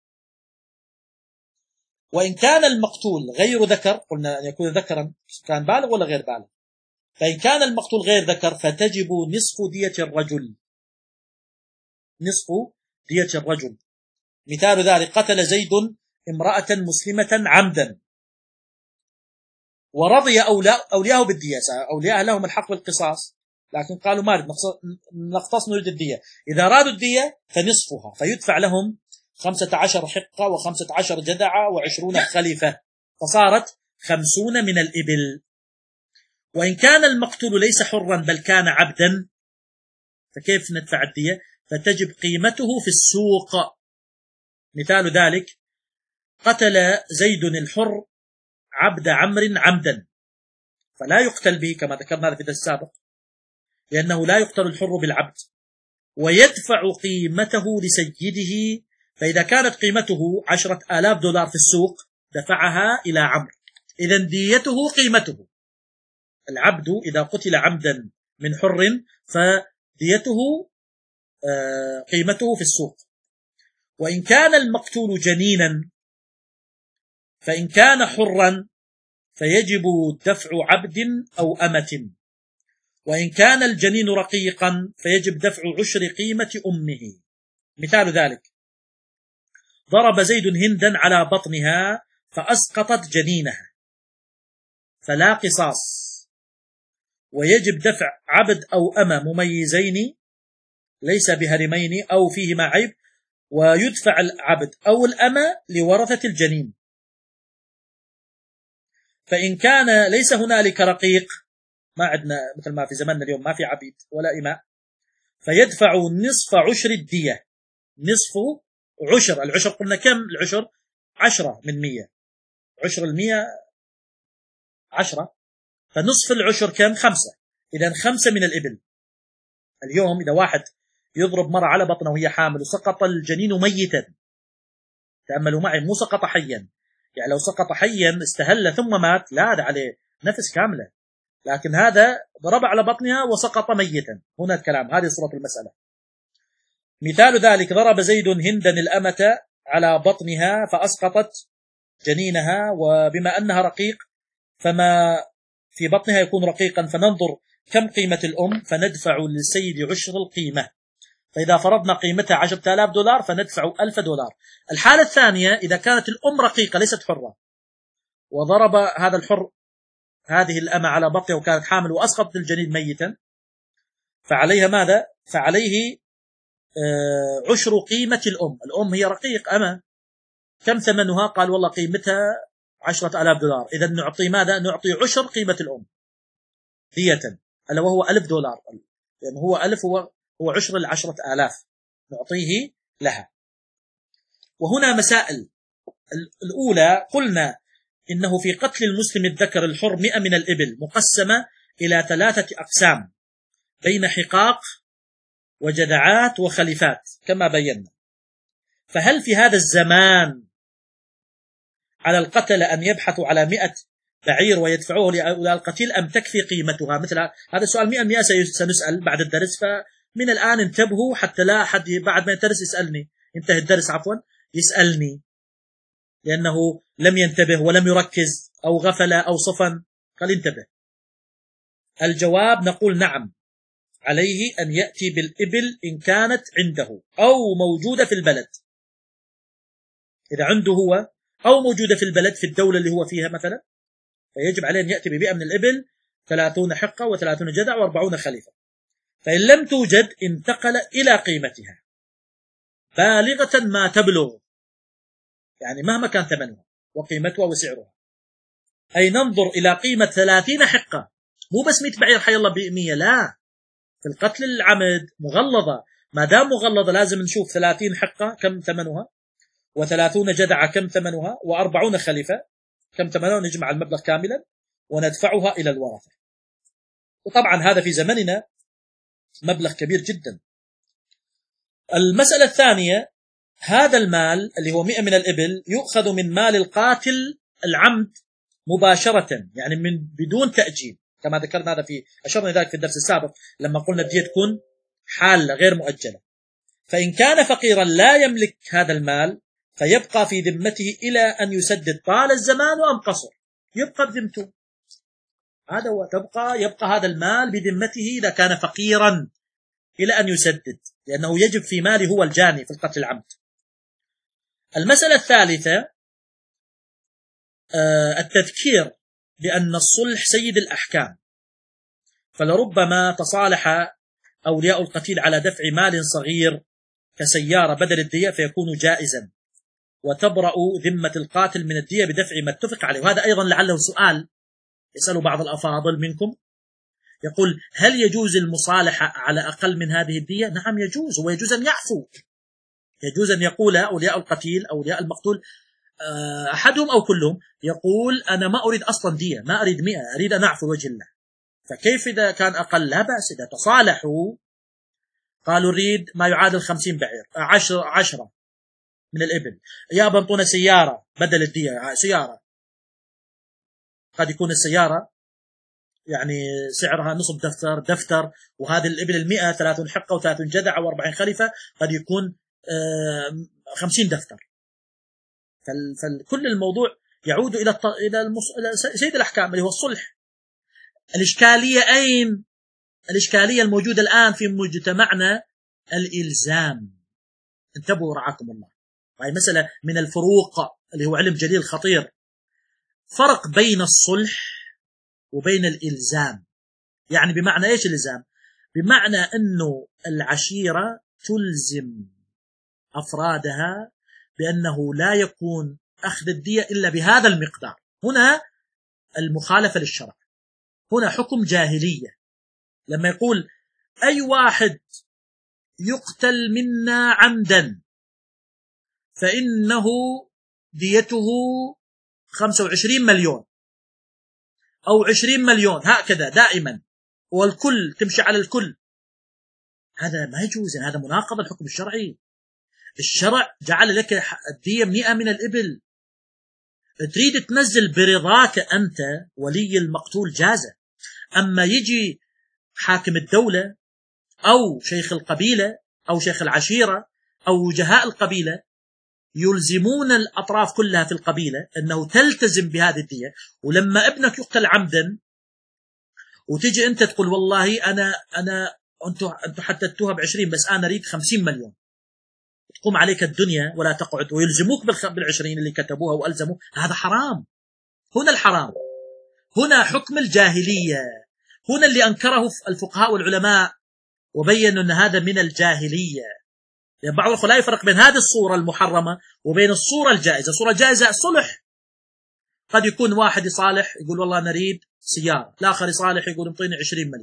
وإن كان المقتول غير ذكر، قلنا أن يكون ذكرا كان بالغ ولا غير بالغ، فإن كان المقتول غير ذكر فتجب نصف دية الرجل، نصف دية الرجل. مثال ذلك قتل زيد امرأة مسلمة عمدا ورضي أولياءه بالدية، أولياء لهم الحق بالقصاص لكن قالوا ما نقتص نريد الدية، إذا أرادوا الدية فنصفها، فيدفع لهم خمسة عشر حقة وخمسة عشر جدعة وعشرون خليفة، فصارت خمسون من الإبل. وإن كان المقتول ليس حرا بل كان عبدا فكيف ندفع الدية؟ فتجب قيمته في السوق. مثال ذلك قتل زيد الحر عبد عمرو عمدا فلا يقتل به كما ذكرنا في الدرس السابق، لأنه لا يقتل الحر بالعبد، ويدفع قيمته لسيده، فإذا كانت قيمته عشرة آلاف دولار في السوق دفعها إلى عمرو، إذن ديته قيمته. العبد إذا قتل عمدا من حر فديته قيمته في السوق. وإن كان المقتول جنينا فإن كان حرا فيجب دفع عبد أو أمة، وإن كان الجنين رقيقا فيجب دفع عشر قيمة أمه. مثال ذلك ضرب زيد هندا على بطنها فأسقطت جنينها فلا قصاص، ويجب دفع عبد أو أمة مميزين ليس بهرمين أو فيهما عيب، ويدفع العبد أو الأمة لورثة الجنين. فإن كان ليس هنالك رقيق، ما عندنا مثل ما في زماننا اليوم ما في عبيد ولا إماء، فيدفع نصف عشر الدية، نصف عشر، العشر قلنا كم العشر؟ عشرة من مية، عشر المية عشرة، فنصف العشر كم؟ خمسة، إذن خمسة من الإبل. اليوم إذا واحد يضرب مرة على بطنه وهي حامل وسقط الجنين ميتا، تأملوا معي، مو سقط حيا، يعني لو سقط حيا استهل ثم مات لا، هذا عليه نفس كاملة، لكن هذا ضرب على بطنها وسقط ميتا، هنا الكلام، هذه صورة المسألة. مثال ذلك ضرب زيد هندا الأمة على بطنها فأسقطت جنينها، وبما أنها رقيق فما في بطنها يكون رقيقا، فننظر كم قيمة الأم فندفع للسيد عشر القيمة، فإذا فرضنا قيمتها عشرة آلاف دولار فندفع ألف دولار. الحالة الثانية إذا كانت الأم رقيقة ليست حرة وضرب هذا الحر هذه الأمة على بطنها وكانت حامل وأسقطت الجنين ميتا، فعليها ماذا؟ فعليه آه عشر قيمة الأم. الأم هي رقيق أمة، كم ثمنها؟ قال والله قيمتها عشرة آلاف دولار، إذا نعطي ماذا؟ نعطي عشر قيمة الأم دية، ألا وهو ألف دولار. لأنه هو ألف هو هو عشر العشرة آلاف نعطيه لها. وهنا مسائل. الأولى قلنا إنه في قتل المسلم الذكر الحر مئة من الإبل مقسمة إلى ثلاثة أقسام بين حقاق وجدعات وخليفات كما بينا. فهل في هذا الزمان على القتل أن يبحثوا على مئة بعير ويدفعوه للقتيل أم تكفي قيمتها؟ مثل هذا السؤال مئة مئة سنسأل بعد الدرس، فمن الآن انتبهوا حتى لا أحد بعد ما الدرس يسألني، ينتهي الدرس عفوا يسألني لأنه لم ينتبه ولم يركز أو غفل أو صفن، قال انتبه. الجواب نقول نعم، عليه أن يأتي بالإبل إن كانت عنده أو موجودة في البلد. إذا عنده هو أو موجودة في البلد في الدولة اللي هو فيها مثلا، فيجب عليه أن يأتي بمئة من الإبل، ثلاثون حقة وثلاثون جدع وأربعون خليفة. فإن لم توجد انتقل إلى قيمتها بالغة ما تبلغ، يعني مهما كان ثمنها وقيمتها وسعرها، أي ننظر إلى قيمة ثلاثين حقة، مو بس مئة بعير حي الله بمئة، لا، في القتل العمد مغلظة، ما دام مغلظة لازم نشوف ثلاثين حقة كم ثمنها، وثلاثون جدعة كم ثمنها، وأربعون خليفة كم ثمنها، ونجمع المبلغ كاملا وندفعها إلى الورثة. وطبعا هذا في زمننا مبلغ كبير جدا. المسألة الثانية، هذا المال اللي هو مئة من الإبل يؤخذ من مال القاتل العمد مباشرة، يعني من بدون تأجيل، كما ذكرنا هذا في أشرنا ذلك في الدرس السابق لما قلنا الدية تكون حالة غير مؤجلة. فإن كان فقيرا لا يملك هذا المال فيبقى في ذمته إلى أن يسدد، طال الزمان وأم قصر يبقى بذمته، هذا هو، تبقى يبقى هذا المال بذمته إذا كان فقيرا إلى أن يسدد، لأنه يجب في ماله هو الجاني في القتل العمد. المسألة الثالثة التذكير بأن الصلح سيد الأحكام، فلربما تصالح أولياء القتيل على دفع مال صغير كسيارة بدل الدية فيكون جائزا، وتبرأ ذمة القاتل من الدية بدفع ما اتفق عليه. وهذا أيضا لعله سؤال يسأل بعض الأفاضل منكم، يقول هل يجوز المصالحة على أقل من هذه الدية؟ نعم يجوز، ويجوز أن يعفو، يجوز أن يقول أولياء القتيل أولياء المقتول أحدهم أو كلهم يقول أنا ما أريد أصلا دية، ما أريد مئة، أريد أن أعفو وجه الله. فكيف إذا كان أقل؟ لا بأس، إذا تصالحوا قالوا نريد ما يعادل خمسين بعير، عشر عشرة من الإبل، يا بنطونا سيارة بدل الدية، سيارة قد يكون السيارة يعني سعرها نصف دفتر دفتر، وهذه الإبل المئة ثلاثون حقة وثلاثون جدع وأربعين خليفة قد يكون خمسين دفتر. فكل الموضوع يعود إلى إلى سيد الأحكام اللي هو الصلح. الإشكالية أين؟ الإشكالية الموجودة الآن في مجتمعنا الإلزام. انتبهوا رعاكم الله، هاي مسألة من الفروق اللي هو علم جليل خطير، فرق بين الصلح وبين الإلزام. يعني بمعنى إيش الإلزام؟ بمعنى أنه العشيرة تلزم أفرادها بأنه لا يكون أخذ الدية إلا بهذا المقدار. هنا المخالفة للشرع، هنا حكم جاهلية. لما يقول أي واحد يقتل منا عمدا فإنه ديته خمسة وعشرين مليون أو عشرين مليون، هكذا دائما، والكل تمشي على الكل، هذا ما يجوز، هذا مناقض الحكم الشرعي. الشرع جعل لك الدية مئة من الإبل، تريد تنزل برضاك أنت ولي المقتول جازة. أما يجي حاكم الدولة أو شيخ القبيلة أو شيخ العشيرة أو وجهاء القبيلة يلزمون الأطراف كلها في القبيلة أنه تلتزم بهذه الدية، ولما ابنك يقتل عمدا وتجي أنت تقول والله أنا أنا أنتوا أنتوا حددتوها بعشرين بس أنا أريد خمسين مليون، تقوم عليك الدنيا ولا تقعد، ويلزموك بالعشرين اللي كتبوها وألزموا، هذا حرام. هنا الحرام، هنا حكم الجاهلية، هنا اللي أنكره الفقهاء والعلماء وبينوا أن هذا من الجاهلية. يعني بعض الخلاء يفرق بين هذه الصورة المحرمة وبين الصورة الجائزة. الصورة الجائزة صلح، قد يكون واحد يصالح يقول والله نريد سيارة، الآخر يصالح يقول انطيني عشرين مليون،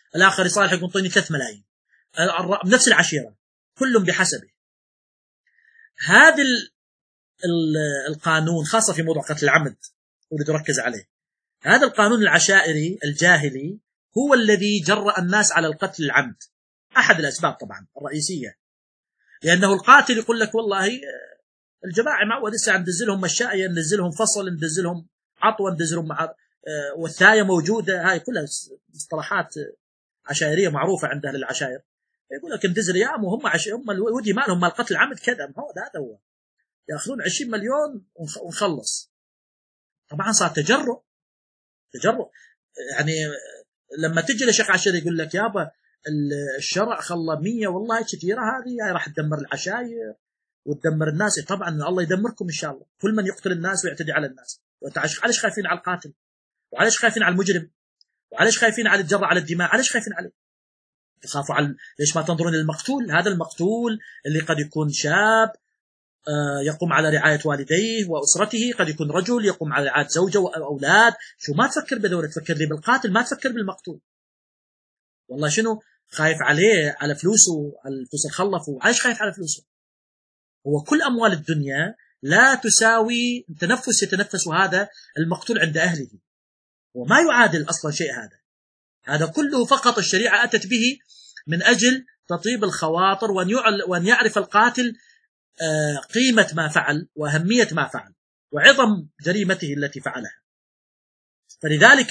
الآخر يصالح يقول انطيني ثلاثة ملايين، نفس العشيرة كلهم بحسبه. هذا القانون خاصة في موضوع قتل العمد أريد أركز عليه. هذا القانون العشائري الجاهلي هو الذي جرأ الناس على القتل العمد، أحد الأسباب طبعا الرئيسية، لأنه القاتل يقول لك والله الجماعة معود لسه ندزلهم مشاية، ندزلهم فصل، ندزلهم عطوة، ندزلهم مع والثاية موجودة. هاي كلها مصطلحات عشائرية معروفة عند أهل العشائر. يقول لك ندز ريام وهم عش... هم الودي مالهم مال قتل العمد كذا، ما هو هذا هو، يأخذون عشرين مليون ونخلص. طبعا صار تجرؤ تجرؤ يعني لما تجي لشيخ عشائري يقول لك يابا الشرع خلى مية والله كثيرة، هذه راح تدمر العشائر وتدمر الناس. طبعا الله يدمركم إن شاء الله، كل من يقتل الناس ويعتدي على الناس. وعليش خايفين على القاتل؟ وعليش خايفين على المجرم؟ وعليش خايفين على الجرة على الدماء؟ عليش خايفين عليه؟ تخافوا على ليش ما تنظرون للمقتول؟ هذا المقتول اللي قد يكون شاب يقوم على رعاية والديه وأسرته، قد يكون رجل يقوم على رعاية زوجة وأولاد. شو ما تفكر بدورة، تفكر لي بالقاتل، ما تفكر بالمقتول. والله شنو خايف عليه؟ على فلوسه، على الفلوس الخلفه. عايش خايف على فلوسه؟ هو كل أموال الدنيا لا تساوي تنفس يتنفس هذا المقتول عند أهله، وما يعادل أصلا شيء. هذا هذا كله فقط الشريعة أتت به من أجل تطيب الخواطر، وأن يعرف القاتل قيمة ما فعل وأهمية ما فعل وعظم جريمته التي فعلها. فلذلك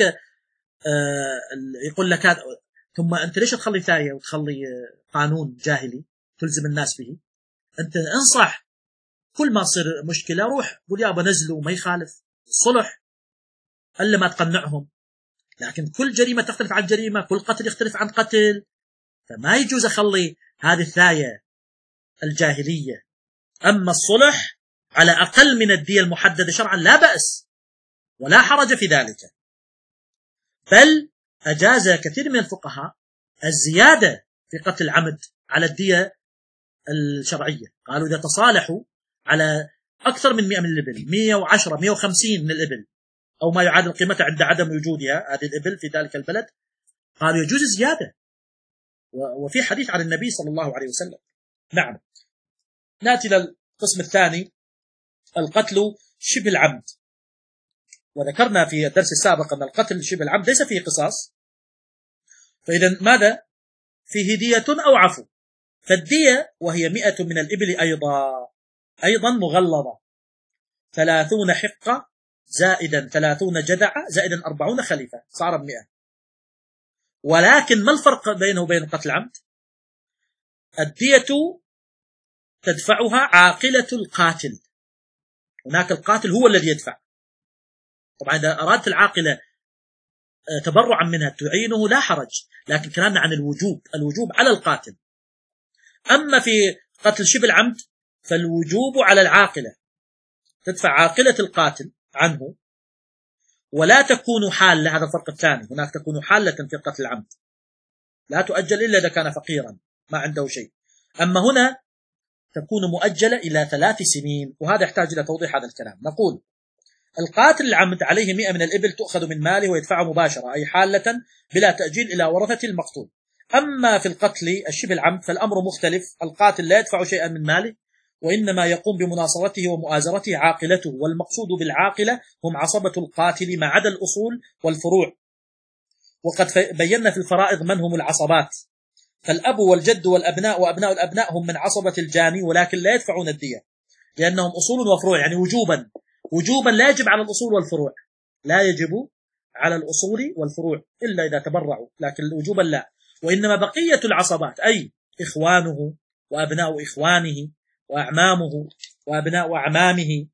يقول لك هذا. ثم أنت ليش تخلي ثاية وتخلي قانون جاهلي تلزم الناس به؟ أنت انصح، كل ما تصير مشكلة روح قول يابا نزلوا، ما يخالف الصلح ألا ما تقنعهم. لكن كل جريمة تختلف عن جريمة، كل قتل يختلف عن قتل، فما يجوز أخلي هذه الثاية الجاهلية. أما الصلح على أقل من الدية المحددة شرعا لا بأس ولا حرج في ذلك، بل أجاز كثير من الفقهاء الزيادة في قتل العمد على الدية الشرعية. قالوا إذا تصالحوا على أكثر من مئة من الإبل، مئة وعشرة مئة وخمسين من الإبل أو ما يعادل قيمتها عند عدم وجودها هذه الإبل في ذلك البلد، قالوا يجوز الزيادة، وفي حديث عن النبي صلى الله عليه وسلم. نعم. نأتي للقسم الثاني، القتل شبه العمد. وذكرنا في الدرس السابق أن القتل شبه العمد ليس فيه قصاص، فإذا ماذا؟ فيه دية أو عفو. فالدية وهي مئة من الإبل أيضا أيضا مغلظة، ثلاثون حقة زائدا ثلاثون جدعة زائدا أربعون خليفة، صار مئة. ولكن ما الفرق بينه وبين قتل العمد؟ الدية تدفعها عاقلة القاتل، هناك القاتل هو الذي يدفع. طبعا إذا أرادت العاقلة تبرعا منها تعينه لا حرج، لكن كلامنا عن الوجوب، الوجوب على القاتل. أما في قتل شبه العمد فالوجوب على العاقلة، تدفع عاقلة القاتل عنه، ولا تكون حالة. هذا الفرق الثاني، هناك تكون حالة في قتل العمد، لا تؤجل إلا إذا كان فقيرا ما عنده شيء. أما هنا تكون مؤجلة إلى ثلاث سنين، وهذا يحتاج إلى توضيح هذا الكلام. نقول القاتل العمد عليه مئة من الإبل تؤخذ من ماله ويدفعه مباشرة، أي حالة بلا تأجيل إلى ورثة المقتول. أما في القتل الشبه العمد فالأمر مختلف، القاتل لا يدفع شيئا من ماله، وإنما يقوم بمناصرته ومؤازرته عاقلته، والمقصود بالعاقلة هم عصبة القاتل ما عدا الأصول والفروع. وقد بينا في الفرائض من هم العصبات، فالأب والجد والأبناء وأبناء الأبناء هم من عصبة الجاني، ولكن لا يدفعون الدية لأنهم أصول وفروع، يعني وجوبا وجوبا لا يجب على الأصول والفروع، لا يجب على الأصول والفروع إلا إذا تبرعوا، لكن وجوبا لا. وإنما بقية العصبات أي إخوانه وأبناء إخوانه وأعمامه وأبناء أعمامه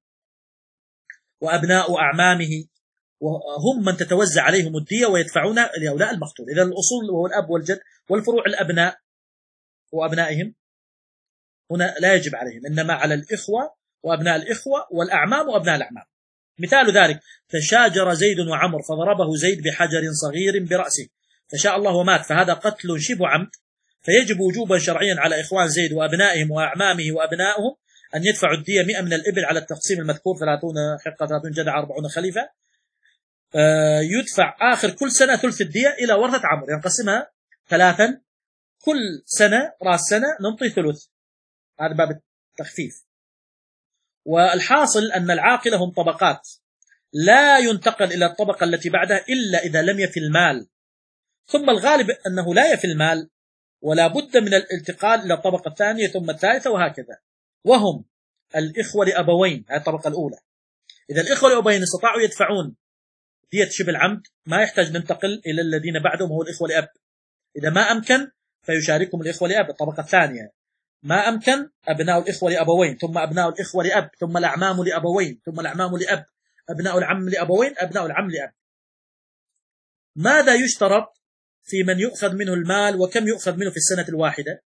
وأبناء أعمامه وهم من تتوزع عليهم الدية ويدفعون لأولاء المقتول. إذا الأصول وهو الأب والجد، والفروع الأبناء وأبنائهم هنا لا يجب عليهم، إنما على الإخوة وأبناء الإخوة والأعمام وأبناء الأعمام. مثال ذلك تشاجر زيد وعمر فضربه زيد بحجر صغير برأسه فشاء الله ومات، فهذا قتل شبه عمد، فيجب وجوبا شرعيا على إخوان زيد وأبنائهم وأعمامه وأبنائهم أن يدفعوا الدية مئة من الإبل على التقسيم المذكور، ثلاثون حقة ثلاثون جدع أربعون خليفة. يدفع آخر كل سنة ثلث الدية إلى ورثة عمرو، ينقسمها ثلاثا، كل سنة رأس سنة ننطي ثلث، هذا باب التخفيف. والحاصل أن العاقلة هم طبقات، لا ينتقل إلى الطبقة التي بعدها إلا إذا لم يفي المال، ثم الغالب أنه لا يفي المال ولا بد من الانتقال إلى الطبقة الثانية ثم الثالثة وهكذا. وهم الإخوة لأبوين، هذه الطبقة الأولى. إذا الإخوة لأبوين استطاعوا يدفعون دية شبه العمد ما يحتاج ننتقل إلى الذين بعدهم هو الإخوة لأب. إذا ما أمكن فيشاركهم الإخوة لأب الطبقة الثانية. ما أمكن أبناء الإخوة لأبوين، ثم أبناء الإخوة لأب، ثم الأعمام لأبوين، ثم الأعمام لأب، أبناء العم لأبوين، أبناء العم لأب. ماذا يشترط في من يؤخذ منه المال وكم يؤخذ منه في السنة الواحدة؟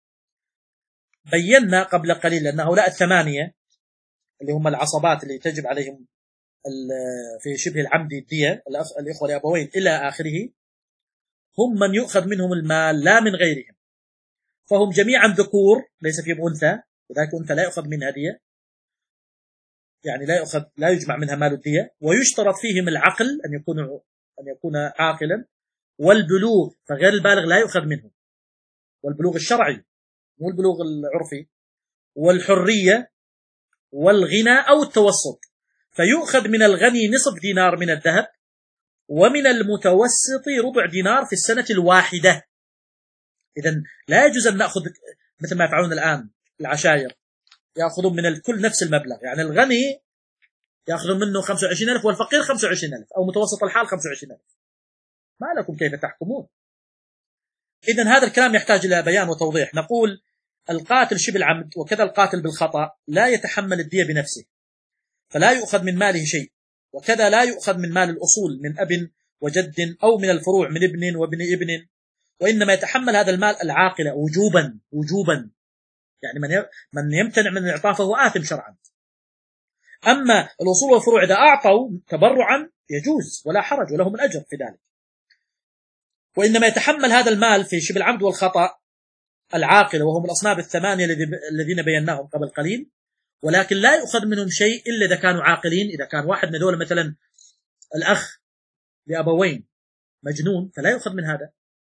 بينا قبل قليل أن هؤلاء الثمانية اللي هم العصبات اللي تجب عليهم في شبه العمد الدية، الإخوة لأبوين إلى آخره، هم من يؤخذ منهم المال لا من غيرهم، فهم جميعا ذكور ليس فيهم أنثى، وذلك أنثى لا يؤخذ منها دية، يعني لا يؤخذ لا يجمع منها مال الدية. ويشترط فيهم العقل، أن يكون أن يكون عاقلا، والبلوغ، فغير البالغ لا يؤخذ منه، والبلوغ الشرعي مو البلوغ العرفي، والحرية، والغنى أو التوسط. فيؤخذ من الغني نصف دينار من الذهب، ومن المتوسط ربع دينار في السنة الواحدة. إذن لا يجوز أن نأخذ مثل ما يفعلون الآن العشائر، يأخذون من الكل نفس المبلغ، يعني الغني يأخذون منه خمسة وعشرين ألف والفقير خمسة وعشرين ألف، أو متوسط الحال خمسة وعشرين ألف. ما لكم كيف تحكمون؟ إذن هذا الكلام يحتاج إلى بيان وتوضيح. نقول القاتل شبه العمد وكذا القاتل بالخطأ لا يتحمل الدية بنفسه، فلا يؤخذ من ماله شيء، وكذا لا يؤخذ من مال الأصول من أب وجد أو من الفروع من ابن وابن ابن، وإنما يتحمل هذا المال العاقلة وجوبا وجوبا، يعني من من يمتنع من الإعطاء فهو آثم شرعا. أما الأصول والفروع إذا أعطوا تبرعا يجوز ولا حرج ولهم الأجر في ذلك. وإنما يتحمل هذا المال في شبه العمد والخطأ العاقلة، وهم الأصناف الثمانية الذين بيناهم قبل قليل، ولكن لا يؤخذ منهم شيء إلا إذا كانوا عاقلين. إذا كان واحد من دول مثلا الأخ لأبوين مجنون فلا يؤخذ من هذا،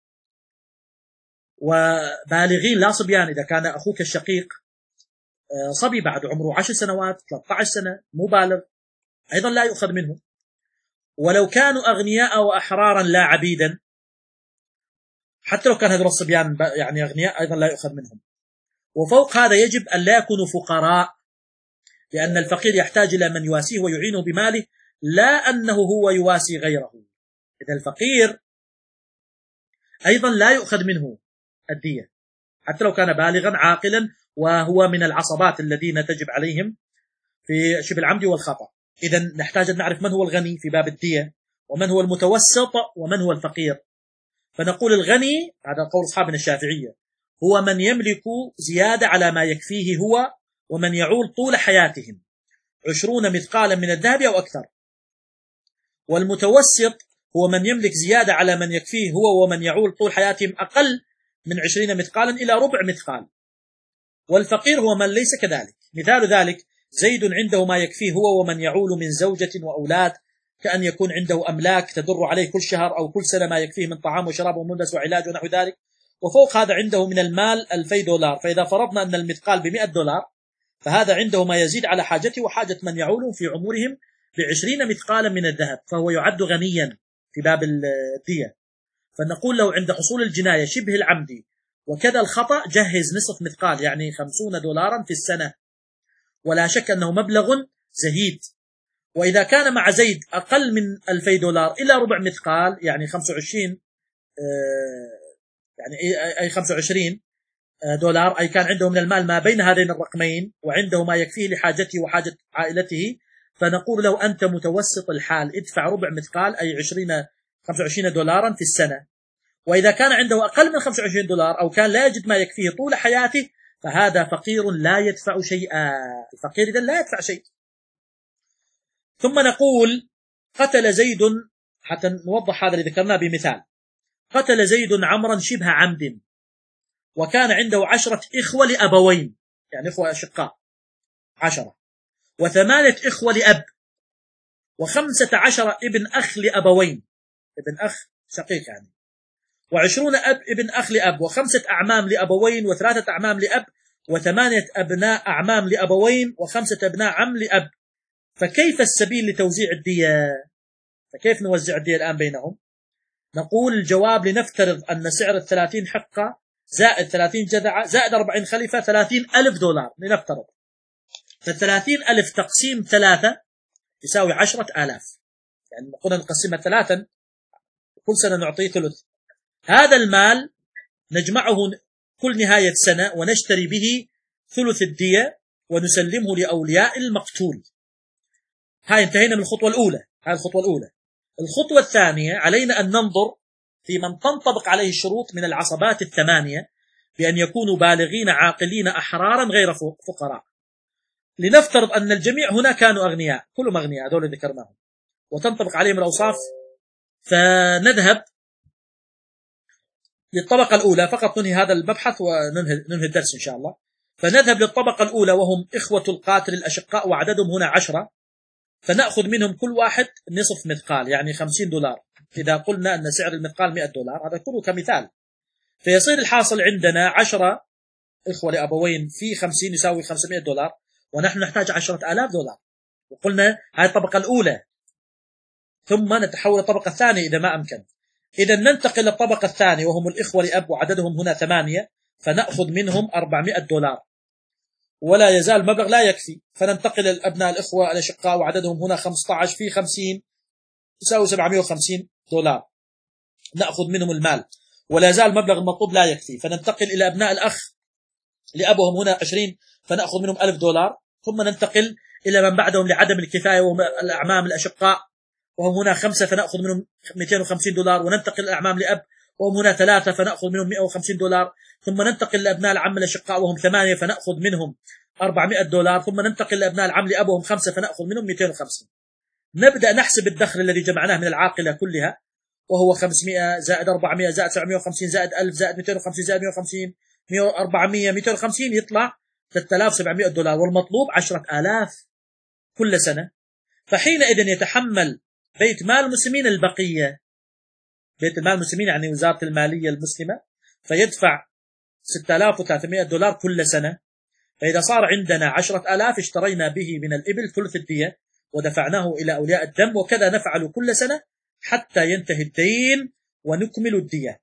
وبالغين لا صبيان. إذا كان أخوك الشقيق صبي بعد عمره عشر سنوات ثلاثة عشر سنة مو بالغ أيضا لا يؤخذ منه. ولو كانوا أغنياء وأحرارا لا عبيدا، حتى لو كان هذول الصبيان يعني أغنياء أيضا لا يؤخذ منهم. وفوق هذا يجب أن لا يكونوا فقراء، لأن الفقير يحتاج إلى من يواسيه ويعينه بماله، لا أنه هو يواسي غيره. إذا الفقير أيضا لا يؤخذ منه الدية حتى لو كان بالغا عاقلا، وهو من العصبات الذين تجب عليهم في شبه العمد والخطأ. إذا نحتاج أن نعرف من هو الغني في باب الدية، ومن هو المتوسط، ومن هو الفقير. فنقول الغني، هذا قول أصحابنا الشافعية، هو من يملك زيادة على ما يكفيه هو ومن يعول طول حياتهم عشرون مثقالا من الذهب أو أكثر. والمتوسط هو من يملك زيادة على من يكفيه هو ومن يعول طول حياتهم أقل من عشرين مثقالا إلى ربع مثقال. والفقير هو من ليس كذلك. مثال ذلك زيد عنده ما يكفيه هو ومن يعول من زوجة وأولاد، كأن يكون عنده أملاك تدر عليه كل شهر أو كل سنة ما يكفيه من طعام وشراب وملبس وعلاج ونحو ذلك، وفوق هذا عنده من المال ألفي دولار. فإذا فرضنا أن المثقال بمئة دولار، فهذا عنده ما يزيد على حاجته وحاجة من يعول في عمرهم بعشرين مثقالا من الذهب، فهو يعد غنيا في باب الدية. فنقول له عند حصول الجناية شبه العمد وكذا الخطأ جهز نصف مثقال، يعني خمسون دولارا في السنة، ولا شك أنه مبلغ زهيد. وإذا كان مع زيد أقل من ألفي دولار إلى ربع مثقال، يعني خمسة وعشرين يعني أي خمسة وعشرين دولار، أي كان عنده من المال ما بين هذين الرقمين وعنده ما يكفيه لحاجته وحاجة عائلته، فنقول له أنت متوسط الحال ادفع ربع مثقال أي عشرين خمسة وعشرين دولارا في السنة. وإذا كان عنده أقل من خمسة وعشرين دولار أو كان لا يجد ما يكفيه طول حياته، فهذا فقير لا يدفع شيئا. الفقير إذن لا يدفع شيء. ثم نقول قتل زيد، حتى نوضح هذا اللي ذكرناه بمثال، قتل زيد عمرا شبه عمد، وكان عنده عشرة إخوة لأبوين، يعني إخوة أشقاء عشرة، وثمانية إخوة لأب، وخمسة عشر ابن أخ لأبوين، ابن أخ شقيق يعني، وعشرون أب ابن أخ لأب، وخمسة أعمام لأبوين، وثلاثة أعمام لأب، وثمانية أبناء أعمام لأبوين، وخمسة أبناء عم لأب. فكيف السبيل لتوزيع الدية؟ فكيف نوزع الدية الآن بينهم؟ نقول الجواب: لنفترض أن سعر الثلاثين حقة زائد ثلاثين جذعة زائد أربعين خليفة ثلاثين ألف دولار. لنفترض فالثلاثين ألف تقسيم ثلاثة يساوي عشرة آلاف، يعني قلنا نقسمها ثلاثا كل سنة نعطيه ثلث. هذا المال نجمعه كل نهاية سنة ونشتري به ثلث الدية ونسلمه لأولياء المقتول. هاي انتهينا من الخطوة الأولى. هاي الخطوة الأولى. الخطوة الثانية علينا أن ننظر في من تنطبق عليه الشروط من العصبات الثمانية بأن يكونوا بالغين عاقلين أحرارا غير فقراء. لنفترض أن الجميع هنا كانوا أغنياء، كلهم أغنياء هذول اللي ذكرناهم وتنطبق عليهم الأوصاف. فنذهب للطبقة الأولى، فقط ننهي هذا المبحث وننهي ننهي الدرس إن شاء الله. فنذهب للطبقة الأولى وهم إخوة القاتل الأشقاء وعددهم هنا عشرة، فنأخذ منهم كل واحد نصف مثقال يعني خمسين دولار. إذا قلنا أن سعر المثقال مئة دولار، هذا كله كمثال. فيصير الحاصل عندنا عشرة إخوة لأبوين في خمسين يساوي خمسمائة دولار، ونحن نحتاج عشرة آلاف دولار. وقلنا هذه الطبقة الأولى، ثم نتحول للطبقة الثانية إذا ما أمكن. إذا ننتقل للطبقة الثانية وهم الإخوة لأب وعددهم هنا ثمانية، فنأخذ منهم أربعمائة دولار، ولا يزال المبلغ لا يكفي. فننتقل لأبناء الإخوة الأشقاء وعددهم هنا خمسة عشر في خمسين يساوي سبعمائة وخمسين دولار، نأخذ منهم المال، ولا يزال المبلغ المطلوب لا يكفي. فننتقل إلى أبناء الأخ لأبوهم هنا عشرين، فنأخذ منهم ألف دولار. ثم ننتقل إلى من بعدهم لعدم الكفاية وهم الأعمام الأشقاء وهم هنا خمسة، فنأخذ منهم مئتين وخمسين دولار. وننتقل الأعمام لأب وهم هنا ثلاثة، فنأخذ منهم مئة وخمسين دولار. ثم ننتقل لأبناء العم الأشقاء وهم ثمانية، فنأخذ منهم أربعمائة دولار. ثم ننتقل لأبناء العم لأب وهم خمسة، فنأخذ منهم مئتين وخمسين. نبدأ نحسب الدخل الذي جمعناه من العاقلة كلها، وهو خمسمائة زائد أربعمائة زائد سبعمائة وخمسين زائد ألف زائد مئتين وخمسين زائد مئة وخمسين أربعمائة مئتين وخمسين، يطلع ثلاثة آلاف وسبعمائة دولار، والمطلوب عشرة آلاف كل سنة. فحينئذ يتحمل بيت مال المسلمين البقية. بيت المال المسلمين يعني وزارة المالية المسلمة، فيدفع ستة آلاف وثلاثمائة دولار كل سنة. فإذا صار عندنا عشرة آلاف اشترينا به من الإبل ثلث الدية ودفعناه إلى أولياء الدم، وكذا نفعل كل سنة حتى ينتهي الدين ونكمل الدية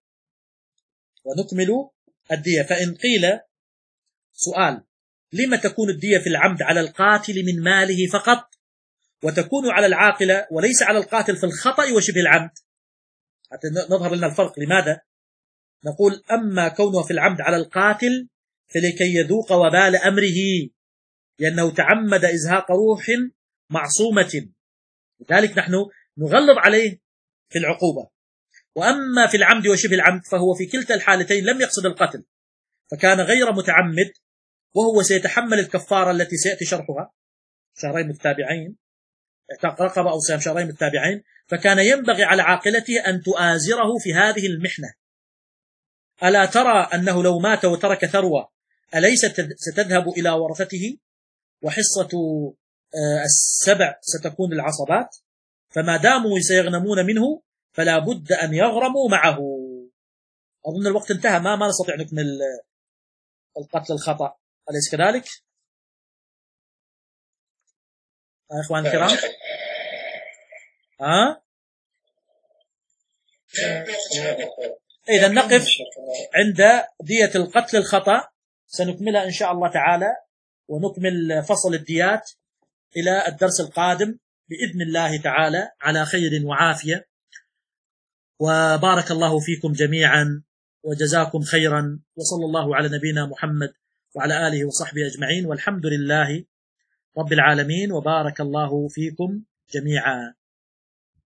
ونكمل الدية. فإن قيل سؤال: لما تكون الدية في العمد على القاتل من ماله فقط، وتكون على العاقلة وليس على القاتل في الخطأ وشبه العمد؟ حتى نظهر لنا الفرق. لماذا؟ نقول: أما كونه في العمد على القاتل فلكي يذوق وبال أمره، لأنه تعمد إزهاق روح معصومة، لذلك نحن نغلظ عليه في العقوبة. وأما في العمد وشبه العمد فهو في كلتا الحالتين لم يقصد القتل، فكان غير متعمد، وهو سيتحمل الكفارة التي سيأتي شرحها، شهرين متتابعين، اعتاق رقبة أو صيام شهرين متتابعين. فكان ينبغي على عاقلته أن تؤازره في هذه المحنة. ألا ترى أنه لو مات وترك ثروة أليست ستذهب إلى ورثته، وحصة السبع ستكون للعصبات؟ فما داموا سيغنمون منه فلا بد أن يغرموا معه. أظن الوقت انتهى، ما ما نستطيع نكمل القتل الخطأ، أليس كذلك؟ يا إخوان الكرام، ها؟ إذا نقف عند دية القتل الخطأ، سنكملها إن شاء الله تعالى، ونكمل فصل الديات إلى الدرس القادم بإذن الله تعالى على خير وعافية. وبارك الله فيكم جميعا وجزاكم خيرا، وصلى الله على نبينا محمد وعلى آله وصحبه أجمعين، والحمد لله رب العالمين، وبارك الله فيكم جميعا.